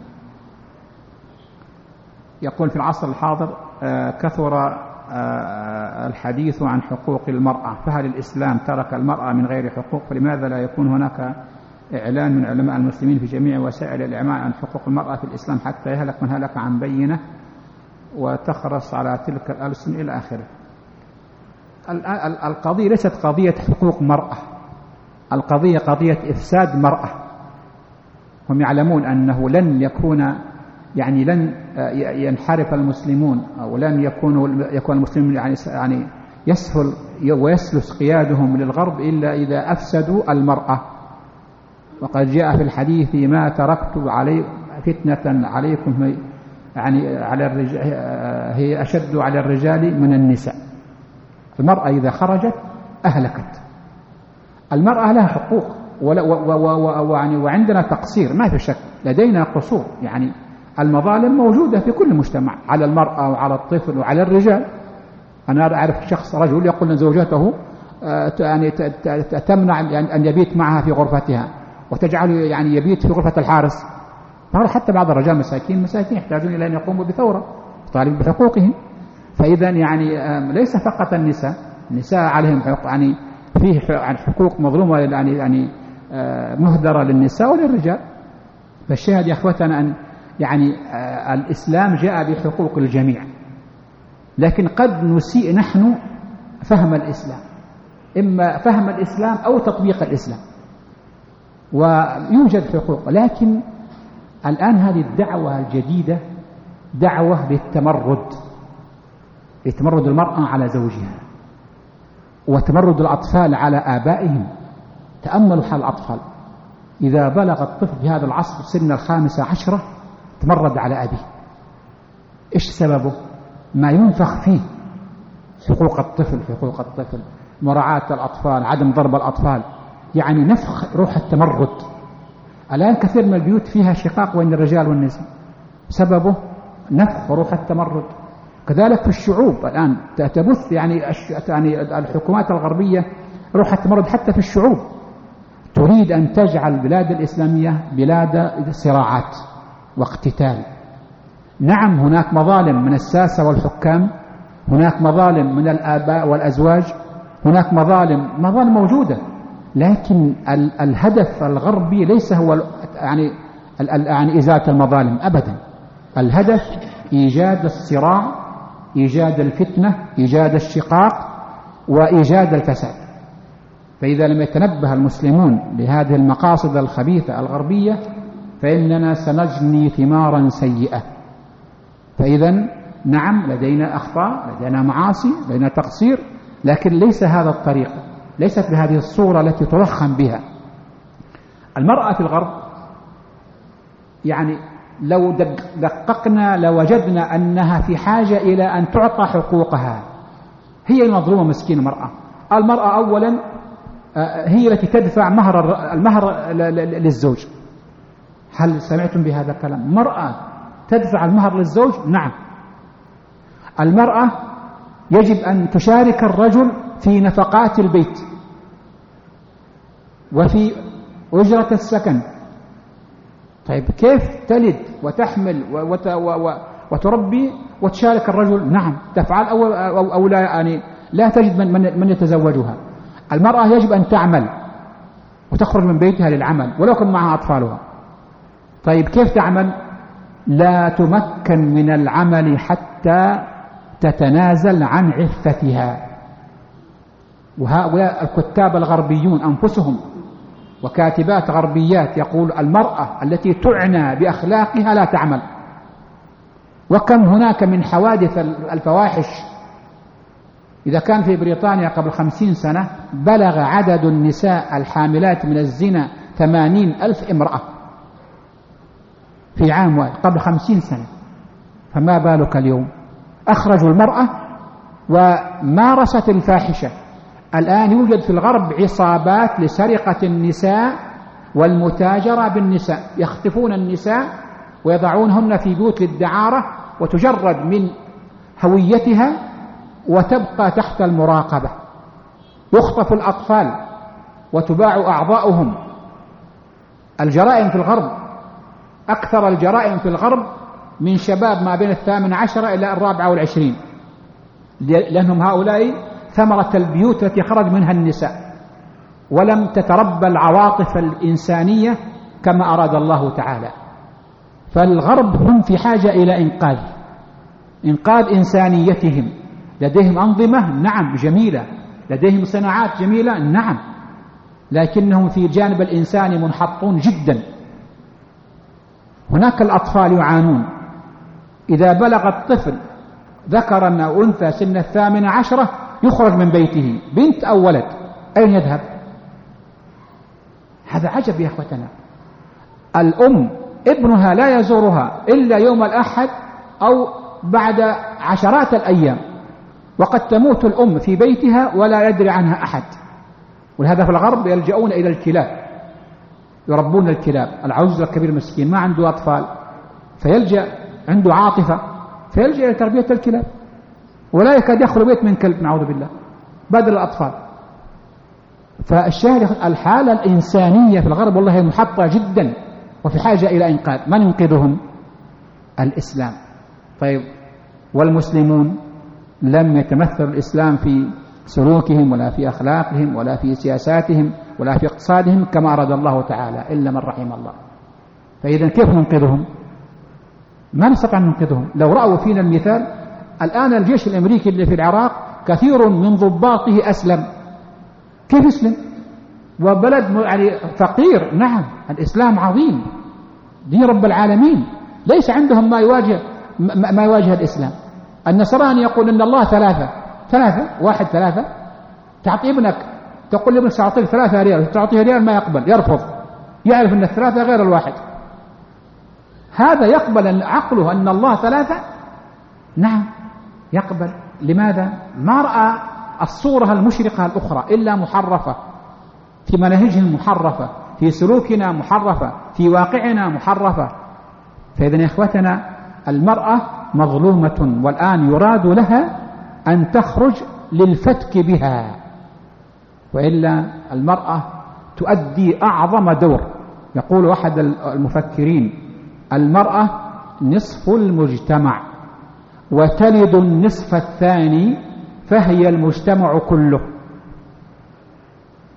يقول في العصر الحاضر كثر الحديث عن حقوق المرأة، فهل الإسلام ترك المرأة من غير حقوق؟ فلماذا لا يكون هناك إعلان من علماء المسلمين في جميع وسائل الإعلام عن حقوق المرأة في الإسلام حتى يهلك من هلك عن بينة وتخرص على تلك الألسن إلى آخره. القضية ليست قضية حقوق مرأة، القضية قضية إفساد مرأة. هم يعلمون أنه لن ينحرف المسلمون أو لن يكون المسلمون يعني يسهل ويسلس قيادهم للغرب إلا إذا أفسدوا المرأة. وقد جاء في الحديث ما تركت فتنة عليكم يعني على الرجال هي أشد على الرجال من النساء. المرأة إذا خرجت أهلكت. المرأة لها حقوق وعندنا تقصير ما في شك، لدينا قصور، يعني المظالم موجودة في كل مجتمع على المرأة وعلى الطفل وعلى الرجال. أنا أعرف شخص رجل يقول أن زوجته يعني تمنع أن يبيت معها في غرفتها وتجعله يعني يبيت في غرفة الحارس. حتى بعض الرجال مساكين يحتاجون إلى أن يقوموا بثورة طالب بحقوقهم. فإذا يعني ليس فقط النساء عليهم حقوق، يعني فيه حقوق مظلومة يعني مهدرة للنساء وللرجال. فالشاهد يا أخوتنا أن يعني الإسلام جاء بحقوق الجميع، لكن قد نسيء نحن فهم الإسلام، إما فهم الإسلام أو تطبيق الإسلام. ويوجد حقوق، لكن الآن هذه الدعوة الجديدة دعوة لتمرد المرأة على زوجها وتمرد الأطفال على آبائهم. تأملوا حال الأطفال إذا بلغ الطفل في هذا العصر سن 15 تمرد على أبيه. إيش سببه؟ ما ينفخ فيه حقوق الطفل، مراعاة الأطفال، عدم ضرب الأطفال، يعني نفخ روح التمرد. الآن كثير من البيوت فيها شقاق بين الرجال والنساء، سببه نفخ روح التمرد. كذلك في الشعوب الآن تبث يعني الحكومات الغربية روح التمرد حتى في الشعوب، تريد أن تجعل البلاد الإسلامية بلاد صراعات واقتتال. نعم هناك مظالم من الساسة والحكام، هناك مظالم من الآباء والأزواج، هناك مظالم موجودة، لكن الهدف الغربي ليس هو يعني إزالة المظالم أبدا. الهدف إيجاد الصراع، إيجاد الفتنة، إيجاد الشقاق، وإيجاد الفساد. فإذا لم يتنبه المسلمون لهذه المقاصد الخبيثة الغربية فإننا سنجني ثمارا سيئة. فإذا نعم، لدينا أخطاء، لدينا معاصي، لدينا تقصير، لكن ليس هذا الطريق، ليست بهذه الصورة التي تضخم بها. المرأة في الغرب يعني لو دققنا لوجدنا أنها في حاجة إلى أن تعطى حقوقها. هي المظلومة مسكين المرأة أولا هي التي تدفع المهر للزوج. هل سمعتم بهذا الكلام؟ المرأة تدفع المهر للزوج؟ نعم. المرأة يجب أن تشارك الرجل في نفقات البيت وفي أجرة السكن. طيب كيف تلد وتحمل وتربي وتشارك الرجل؟ نعم تفعل أو لا، يعني لا تجد من يتزوجها. المرأة يجب أن تعمل وتخرج من بيتها للعمل ولو كان معها أطفالها. طيب كيف تعمل؟ لا تمكن من العمل حتى تتنازل عن عفتها. وهؤلاء الكتاب الغربيون أنفسهم وكاتبات غربيات يقول المرأة التي تعنى بأخلاقها لا تعمل. وكم هناك من حوادث الفواحش. إذا كان في بريطانيا قبل 50 سنة بلغ عدد النساء الحاملات من الزنا 80,000 امرأة في عام واحد قبل 50 سنة. فما بالك اليوم؟ أخرجوا المرأة ومارست الفاحشة. الآن يوجد في الغرب عصابات لسرقة النساء والمتاجرة بالنساء، يخطفون النساء ويضعونهن في بيوت للدعارة وتجرد من هويتها وتبقى تحت المراقبة. يخطف الأطفال وتباع أعضاؤهم. الجرائم في الغرب، أكثر الجرائم في الغرب من شباب ما بين 18 إلى 24، لأنهم هؤلاء ثمرة البيوت التي خرج منها النساء ولم تتربى العواطف الإنسانية كما أراد الله تعالى. فالغرب هم في حاجة إلى إنقاذ إنسانيتهم. لديهم أنظمة نعم جميلة، لديهم صناعات جميلة نعم، لكنهم في الجانب الإنساني منحطون جدا. هناك الأطفال يعانون. إذا بلغ الطفل ذكرا أو أنثى سن 18 يخرج من بيته، بنت أو ولد، أين يذهب؟ هذا عجب يا أخوتنا. الأم ابنها لا يزورها إلا يوم الأحد أو بعد عشرات الأيام، وقد تموت الأم في بيتها ولا يدري عنها أحد. ولهذا في الغرب يلجؤون إلى الكلاب، يربون الكلاب. العجوز الكبير المسكين ما عنده أطفال فيلجأ، عنده عاطفة فيلجأ إلى تربية الكلاب، ولا يكاد يخلو بيت من كلب نعوذ بالله بدل الأطفال. فالشاهد الحالة الإنسانية في الغرب والله محطة جدا وفي حاجة إلى إنقاذ. من ينقذهم؟ الإسلام. طيب والمسلمون لم يتمثل الإسلام في سلوكهم ولا في أخلاقهم ولا في سياساتهم ولا في اقتصادهم كما أراد الله تعالى إلا من رحم الله. فإذا كيف ننقذهم؟ ما نستطيع أن ننقذهم. لو رأوا فينا المثال الآن الجيش الأمريكي اللي في العراق كثير من ضباطه أسلم. كيف يسلم؟ وبلد يعني فقير. نعم الإسلام عظيم دين رب العالمين، ليس عندهم ما يواجه الإسلام. النصراني يقول إن الله ثلاثة، واحد ثلاثة. تعطي ابنك تقول لابنك سأعطيك 3 ريال، تعطيه ريال ما يقبل، يرفض، يعرف أن 3 غير الواحد. هذا يقبل عقله أن الله 3؟ نعم يقبل. لماذا؟ ما رأى الصورة المشرقة الأخرى إلا محرفة، في مناهجهم محرفة، في سلوكنا محرفة، في واقعنا محرفة. فإذن يا إخوتنا المرأة مظلومة، والآن يراد لها أن تخرج للفتك بها، وإلا المرأة تؤدي أعظم دور. يقول أحد المفكرين المرأة نصف المجتمع وتلد النصف الثاني فهي المجتمع كله.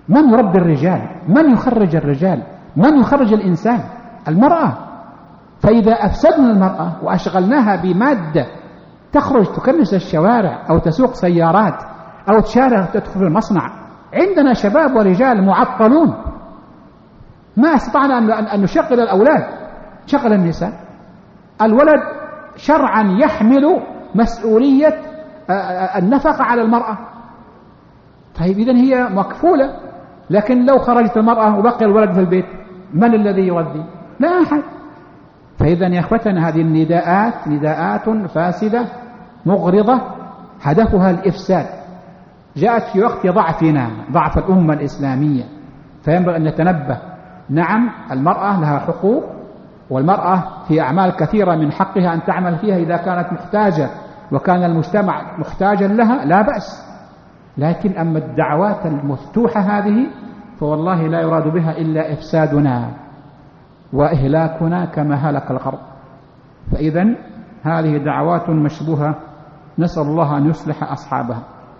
من يربي الرجال؟ من يخرج الرجال؟ من يخرج الإنسان؟ المرأة. فإذا أفسدنا المرأة وأشغلناها بمادة تخرج تكنس الشوارع أو تسوق سيارات أو تدخل في المصنع، عندنا شباب ورجال معطلون ما استطعنا أن نشغل الأولاد، شغل النساء. الولد شرعا يحمل مسؤولية النفقة على المرأة. طيب إذن هي مكفولة، لكن لو خرجت المرأة وبقي الولد في البيت من الذي يغذي؟ لا أحد. فإذن يا أخوتنا هذه النداءات نداءات فاسدة مغرضة هدفها الإفساد، جاءت في وقت ضعفنا، ضعف الأمة الإسلامية، فينبغي أن نتنبه. نعم المرأة لها حقوق، والمرأة في أعمال كثيرة من حقها أن تعمل فيها إذا كانت محتاجة وكان المجتمع محتاجا لها لا بأس، لكن أما الدعوات المفتوحة هذه فوالله لا يراد بها إلا إفسادنا وإهلاكنا كما هلك الغرب. فإذن هذه دعوات مشبوهة، نسأل الله أن يصلح أصحابها.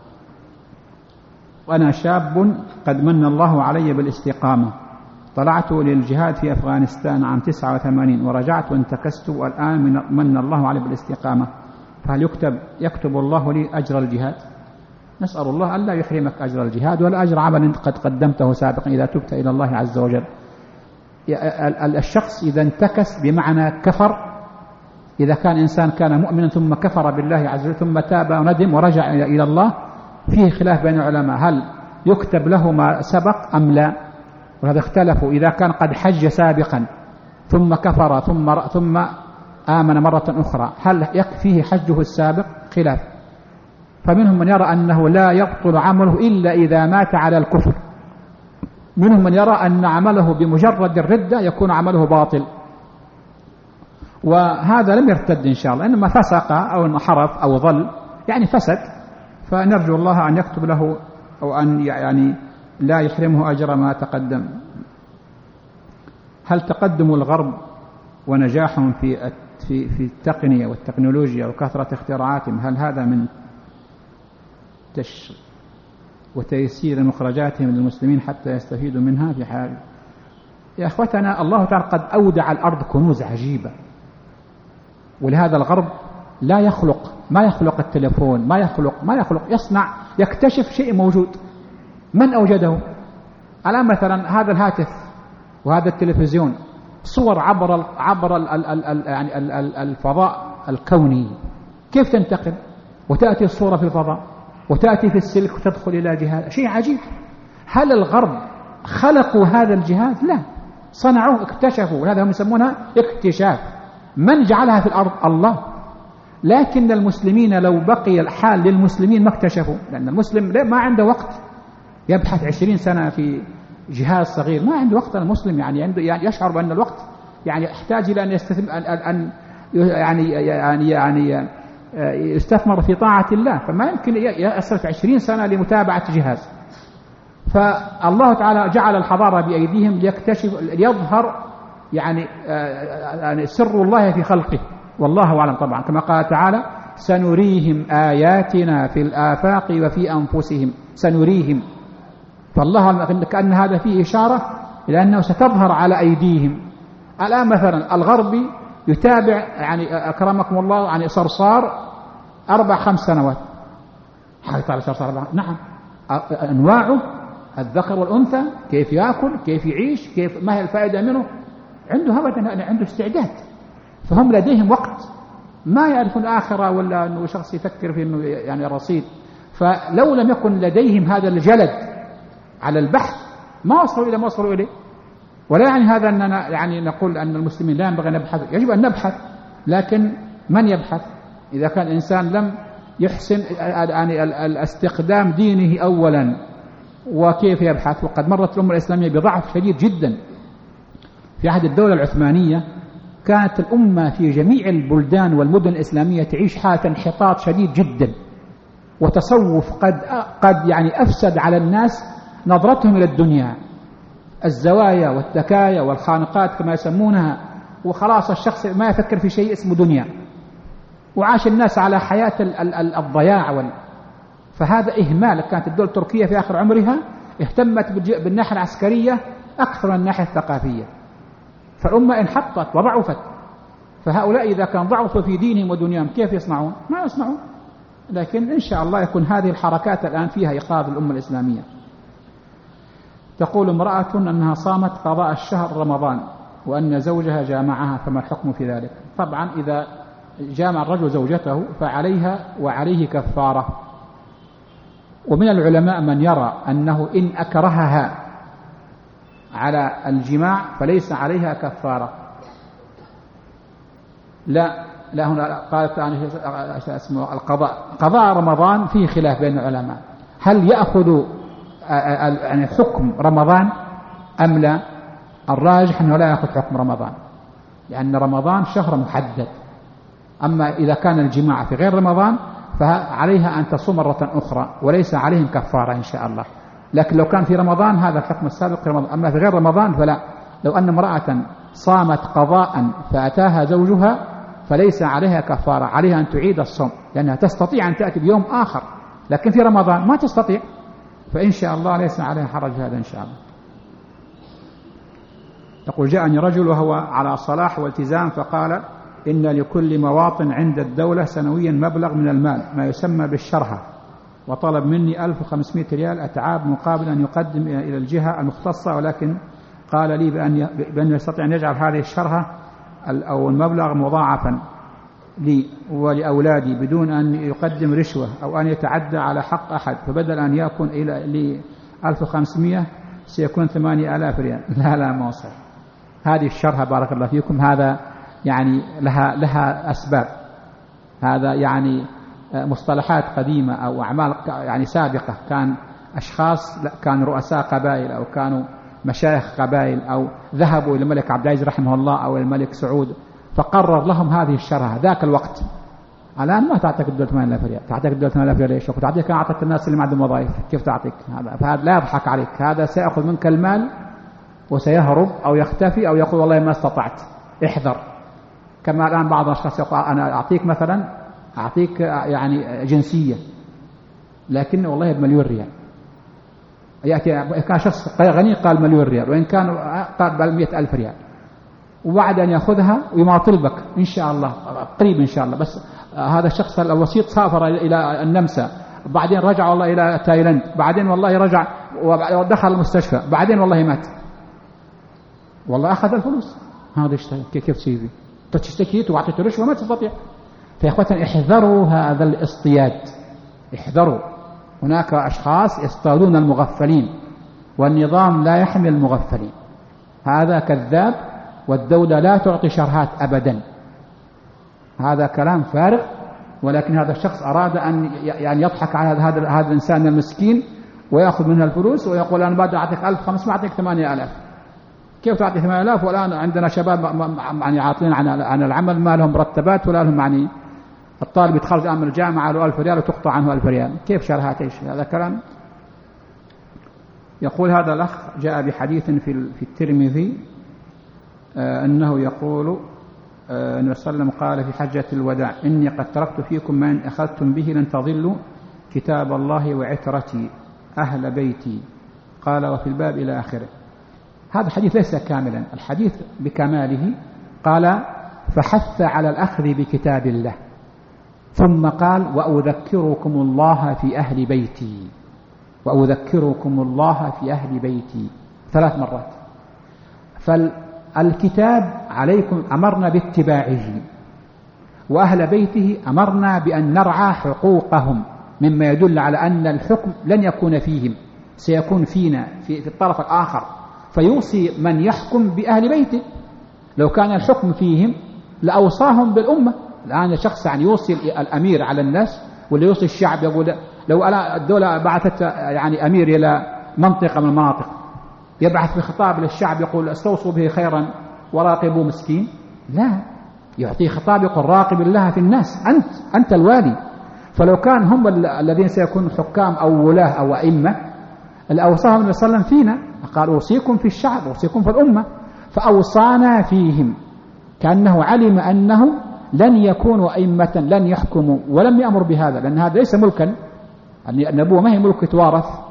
وأنا شاب قد من الله علي بالاستقامة، طلعت للجهاد في أفغانستان عام 89 ورجعت وانتكست، والآن من الله علي بالاستقامة، فهل يكتب الله لي أجر الجهاد؟ نسأل الله ألا يحرمك أجر الجهاد ولا أجر عمل قد قدمته سابقا إذا تبت إلى الله عز وجل. الشخص إذا انتكس بمعنى كفر، إذا كان إنسان كان مؤمنا ثم كفر بالله عز وجل ثم تاب وندم ورجع إلى الله، فيه خلاف بين العلماء هل يكتب له ما سبق أم لا، وهذا اختلفوا. إذا كان قد حج سابقا ثم كفر ثم آمن مرة أخرى هل يكفيه حجه السابق؟ خلاف. فمنهم من يرى أنه لا يبطل عمله إلا إذا مات على الكفر، منهم من يرى أن عمله بمجرد الردة يكون عمله باطل، وهذا لم يرتد إن شاء الله، إنما فسق أو انحرف أو ضل يعني فسد، فنرجو الله أن يكتب له أو أن يعني لا يحرمه أجر ما تقدم. هل تقدم الغرب ونجاحهم في التقنية والتكنولوجيا وكثرة اختراعاتهم هل هذا من وتيسير مخرجاتهم للمسلمين حتى يستفيدوا منها في حال؟ يا أخوتنا الله تعالى قد أودع الأرض كنوز عجيبة، ولهذا الغرب لا يخلق، ما يخلق التليفون، ما يخلق يصنع، يكتشف شيء موجود. من أوجده؟ الآن مثلا هذا الهاتف وهذا التلفزيون صور عبر يعني الفضاء الكوني، كيف تنتقل وتأتي الصورة في الفضاء وتأتي في السلك وتدخل إلى جهاز، شيء عجيب. هل الغرب خلقوا هذا الجهاز؟ لا، صنعوه، اكتشفوا، وهذا هم يسمونها اكتشاف. من جعلها في الأرض؟ الله. لكن المسلمين لو بقي الحال للمسلمين ما اكتشفوا، لأن المسلم ما عنده وقت يبحث 20 سنة في جهاز صغير، ما عنده وقت. المسلم يعني يشعر بأن الوقت يعني يحتاج إلى أن يستثمر أن يعني يستثمر في طاعة الله، فما يمكن يصرف 20 سنة لمتابعة جهاز. فالله تعالى جعل الحضارة بأيديهم ليكتشف، يظهر يعني سر الله في خلقه، والله أعلم. طبعا كما قال تعالى سنريهم آياتنا في الآفاق وفي أنفسهم، سنريهم. فالله كأن هذا فيه إشارة إلى أنه ستظهر على أيديهم. الآن مثلا الغربي يتابع يعني أكرمكم الله يعني صرصار 4-5 سنوات، حيث على صرصار نعم أنواعه الذكر والأنثى، كيف يأكل، كيف يعيش، كيف ما هي الفائدة منه، عنده أبدا، عنده استعداد. فهم لديهم وقت، ما يعرفون الآخرة ولا أنه شخص يفكر في أنه يعني رصيد. فلو لم يكن لديهم هذا الجلد على البحث ما وصلوا إلى ما وصلوا إليه. ولا يعني هذا أننا يعني نقول أن المسلمين لا ينبغي أن نبحث، يجب أن نبحث، لكن من يبحث إذا كان الإنسان لم يحسن يعني الاستخدام دينه أولا؟ وكيف يبحث؟ وقد مرت الأمة الإسلامية بضعف شديد جدا. في عهد الدولة العثمانية كانت الأمة في جميع البلدان والمدن الإسلامية تعيش حالة انحطاط شديد جدا، وتصوف قد يعني أفسد على الناس نظرتهم إلى الدنيا، الزوايا والتكايا والخانقات كما يسمونها، وخلاص الشخص ما يفكر في شيء اسمه دنيا، وعاش الناس على حياة الضياع فهذا إهمال. كانت الدولة التركية في آخر عمرها اهتمت بالناحية العسكرية أكثر من الناحية الثقافية، فالأمة انحطت وضعفت. فهؤلاء إذا كان ضعفوا في دينهم ودنياهم كيف يصنعون؟ ما يصنعون. لكن إن شاء الله يكون هذه الحركات الآن فيها إيقاظ الأمة الإسلامية. تقول امرأة أنها صامت قضاء الشهر رمضان وأن زوجها جامعها، فما الحكم في ذلك؟ طبعا إذا جامع الرجل زوجته فعليها وعليه كفارة. ومن العلماء من يرى أنه إن أكرهها على الجماع فليس عليها كفارة. لا هنا قالت اسمه قضاء رمضان فيه خلاف بين العلماء، هل يأخذ يعني حكم رمضان أم لا؟ الراجح أنه لا يأخذ حكم رمضان، لأن رمضان شهر محدد. أما إذا كان الجماع في غير رمضان فعليها أن تصوم مرة أخرى وليس عليهم كفارة إن شاء الله. لكن لو كان في رمضان هذا الحكم السابق في رمضان، أما في غير رمضان فلا. لو أن امرأة صامت قضاء فأتاها زوجها فليس عليها كفارة، عليها أن تعيد الصوم، لأنها تستطيع أن تأتي بيوم آخر، لكن في رمضان ما تستطيع، فإن شاء الله ليس عليها حرج هذا إن شاء الله. يقول جاءني رجل وهو على صلاح والتزام فقال إن لكل مواطن عند الدولة سنويا مبلغ من المال ما يسمى بالشرهة، وطلب مني 1500 ريال أتعاب مقابل أن يقدم إلى الجهة المختصة، ولكن قال لي بأنه يستطيع أن يجعل هذه الشرهة أو المبلغ مضاعفا لي ولأولادي بدون أن يقدم رشوة أو أن يتعدى على حق أحد، فبدل أن يكون إلى 1500 سيكون 8000 ريال. لا ما وصل. هذه الشرهة بارك الله فيكم هذا يعني لها أسباب، هذا يعني مصطلحات قديمة أو أعمال يعني سابقة، كان أشخاص كانوا رؤساء قبائل أو كانوا مشايخ قبائل أو ذهبوا إلى الملك عبد العزيز رحمه الله أو الملك سعود فقرر لهم هذه الشرهة ذاك الوقت. الآن ما تعطيك الدولة 8000 ريال، تعطيك الدولة 8000 ريال ليش؟ تعطيك كان أعطت الناس اللي ما عندهم وظائف، كيف تعطيك هذا؟ فهذا لا يضحك عليك، هذا سيأخذ منك المال وسيهرب أو يختفي أو يقول والله ما استطعت، احذر. كما الآن بعض الأشخاص يقول أنا أعطيك مثلا أعطيك يعني جنسية لكن والله بمليون ريال، يأتي كان شخص غني قال مليون ريال وإن كان قال 100,000 ريال، وبعد أن يأخذها ويماطل بك إن شاء الله قريب إن شاء الله، بس هذا الشخص الوسيط سافر إلى النمسا، بعدين رجع والله إلى تايلاند، بعدين والله رجع ودخل المستشفى، بعدين والله مات، والله أخذ الفلوس. هذا كيف تسوي؟ تشتكيت وأعطيت رشوة ما تستطيع. فيا إخوتنا احذروا هذا الاصطياد، احذروا. هناك أشخاص يصطادون المغفلين والنظام لا يحمل المغفلين، هذا كذاب، والدولة لا تعطي شرهات أبدا، هذا كلام فارغ. ولكن هذا الشخص أراد أن يعني يضحك على هذا الإنسان المسكين ويأخذ منها الفلوس ويقول أنا بعد أعطيك 1500 أعطيك 8000. كيف تعطي 8000 والآن عندنا شباب يعني عاطلين عن العمل ما لهم مرتبات ولا لهم يعني الطالب يتخرج الآن من الجامعة له 1000 ريال وتقطع عنه 1000 ريال، كيف شرهات إيش هذا كلام؟ يقول هذا الأخ جاء بحديث في الترمذي أنه يقول النبي صلى الله عليه وسلم قال في حجة الوداع إني قد تركت فيكم ما إن أخذتم به لن تضلوا كتاب الله وعترتي أهل بيتي، قال وفي الباب إلى آخره. هذا الحديث ليس كاملا، الحديث بكماله قال فحث على الأخذ بكتاب الله، ثم قال وأذكركم الله في أهل بيتي، وأذكركم الله في أهل بيتي 3 مرات. فالكتاب عليكم أمرنا باتباعه، وأهل بيته أمرنا بأن نرعى حقوقهم، مما يدل على أن الحكم لن يكون فيهم، سيكون فينا في الطرف الآخر، فيوصي من يحكم بأهل بيته. لو كان الحكم فيهم لأوصاهم بالأمة. الآن شخص يعني يوصي الأمير على الناس ولا يوصي الشعب، يقول لو الدولة بعثت يعني أمير إلى منطقة من المناطق يبعث بخطاب للشعب يقول استوصوا به خيرا وراقبوا مسكين، لا، يعطي خطاب يقول راقب الله في الناس، أنت الوالي. فلو كان هم الذين سيكونوا حكام أو ولاة أو أئمة الأوصاهم النبي صلى الله عليه وسلم فينا، قال أوصيكم في الشعب أوصيكم في الأمة، فأوصانا فيهم كأنه علم أنه لن يكونوا أئمة لن يحكموا ولم يأمر بهذا، لأن هذا ليس ملكا، النبوة ما هي ملك يتوارث،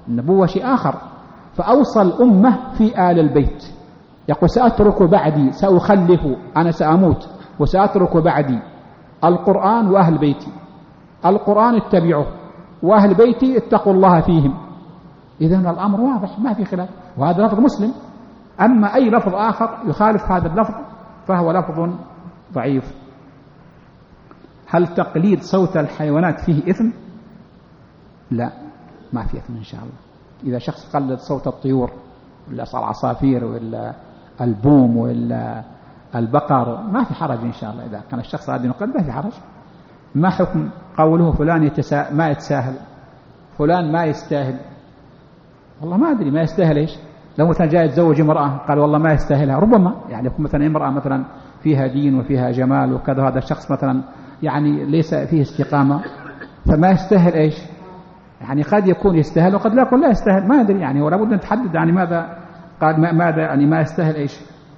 النبوة شيء آخر. فأوصى الأمة في آل البيت، يقول سأترك بعدي، سأخلف، أنا سأموت وسأترك بعدي القرآن وأهل بيتي. القرآن اتبعوه، وأهل بيتي اتقوا الله فيهم. إذن الأمر واضح ما في خلاف، وهذا لفظ مسلم. أما أي لفظ آخر يخالف هذا اللفظ فهو لفظ ضعيف. هل تقليد صوت الحيوانات فيه إثم؟ لا، ما في إثم إن شاء الله. إذا شخص قلد صوت الطيور ولا العصافير ولا البوم ولا البقر ما في حرج إن شاء الله. إذا كان الشخص هذا يقلد ما في حرج. ما حكم قوله فلان ما يتساهل، فلان ما يستاهل؟ والله ما أدري ما يستاهل إيش. لو مثلا جاء يتزوج امرأة قال والله ما يستاهلها، ربما يعني يكون مثلا امرأة مثلا فيها دين وفيها جمال وكذا، هذا الشخص مثلا يعني ليس فيه استقامة فما يستاهل إيش. يعني قد يكون يستاهل وقد لا يكون لا يستاهل، ما أدري يعني. ولا بد أن نتحدد يعني ماذا قال، ماذا يعني ما يستاهل إيش.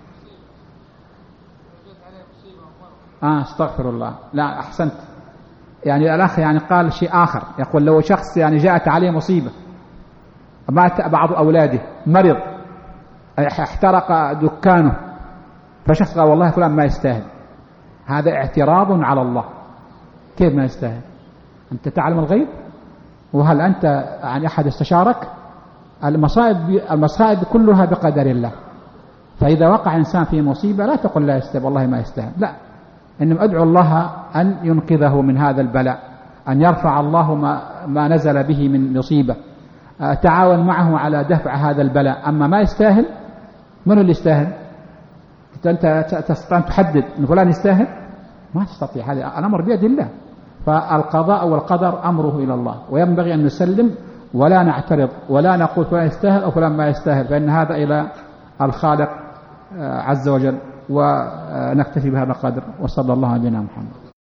استغفر الله. لا أحسنت. يعني الأخ يعني قال شيء آخر، يقول لو شخص يعني جاءت عليه مصيبة، مات بعض أولاده، مرض، احترق دكانه، فشخص قال والله فلان ما يستاهل، هذا اعتراض على الله. كيف ما يستاهل؟ أنت تعلم الغيب؟ وهل أنت يعني أحد استشارك؟ المصائب كلها بقدر الله. فإذا وقع إنسان في مصيبة لا تقل لا يستاهل والله ما يستاهل، لا، إنما أدعو الله أن ينقذه من هذا البلاء، أن يرفع الله ما نزل به من مصيبة، تعاون معه على دفع هذا البلاء. أما ما يستاهل، من اللي يستاهل؟ أنت تستطيع أن تحدد أن فلان يستاهل؟ ما تستطيع، هذا الأمر بيد الله. فالقضاء والقدر أمره إلى الله، وينبغي أن نسلم ولا نعترض ولا نقول فلان يستاهل أو فلان ما يستاهل، فإن هذا إلى الخالق عز وجل. ونكتفي بهذا القدر، وصلى الله على نبينا محمد.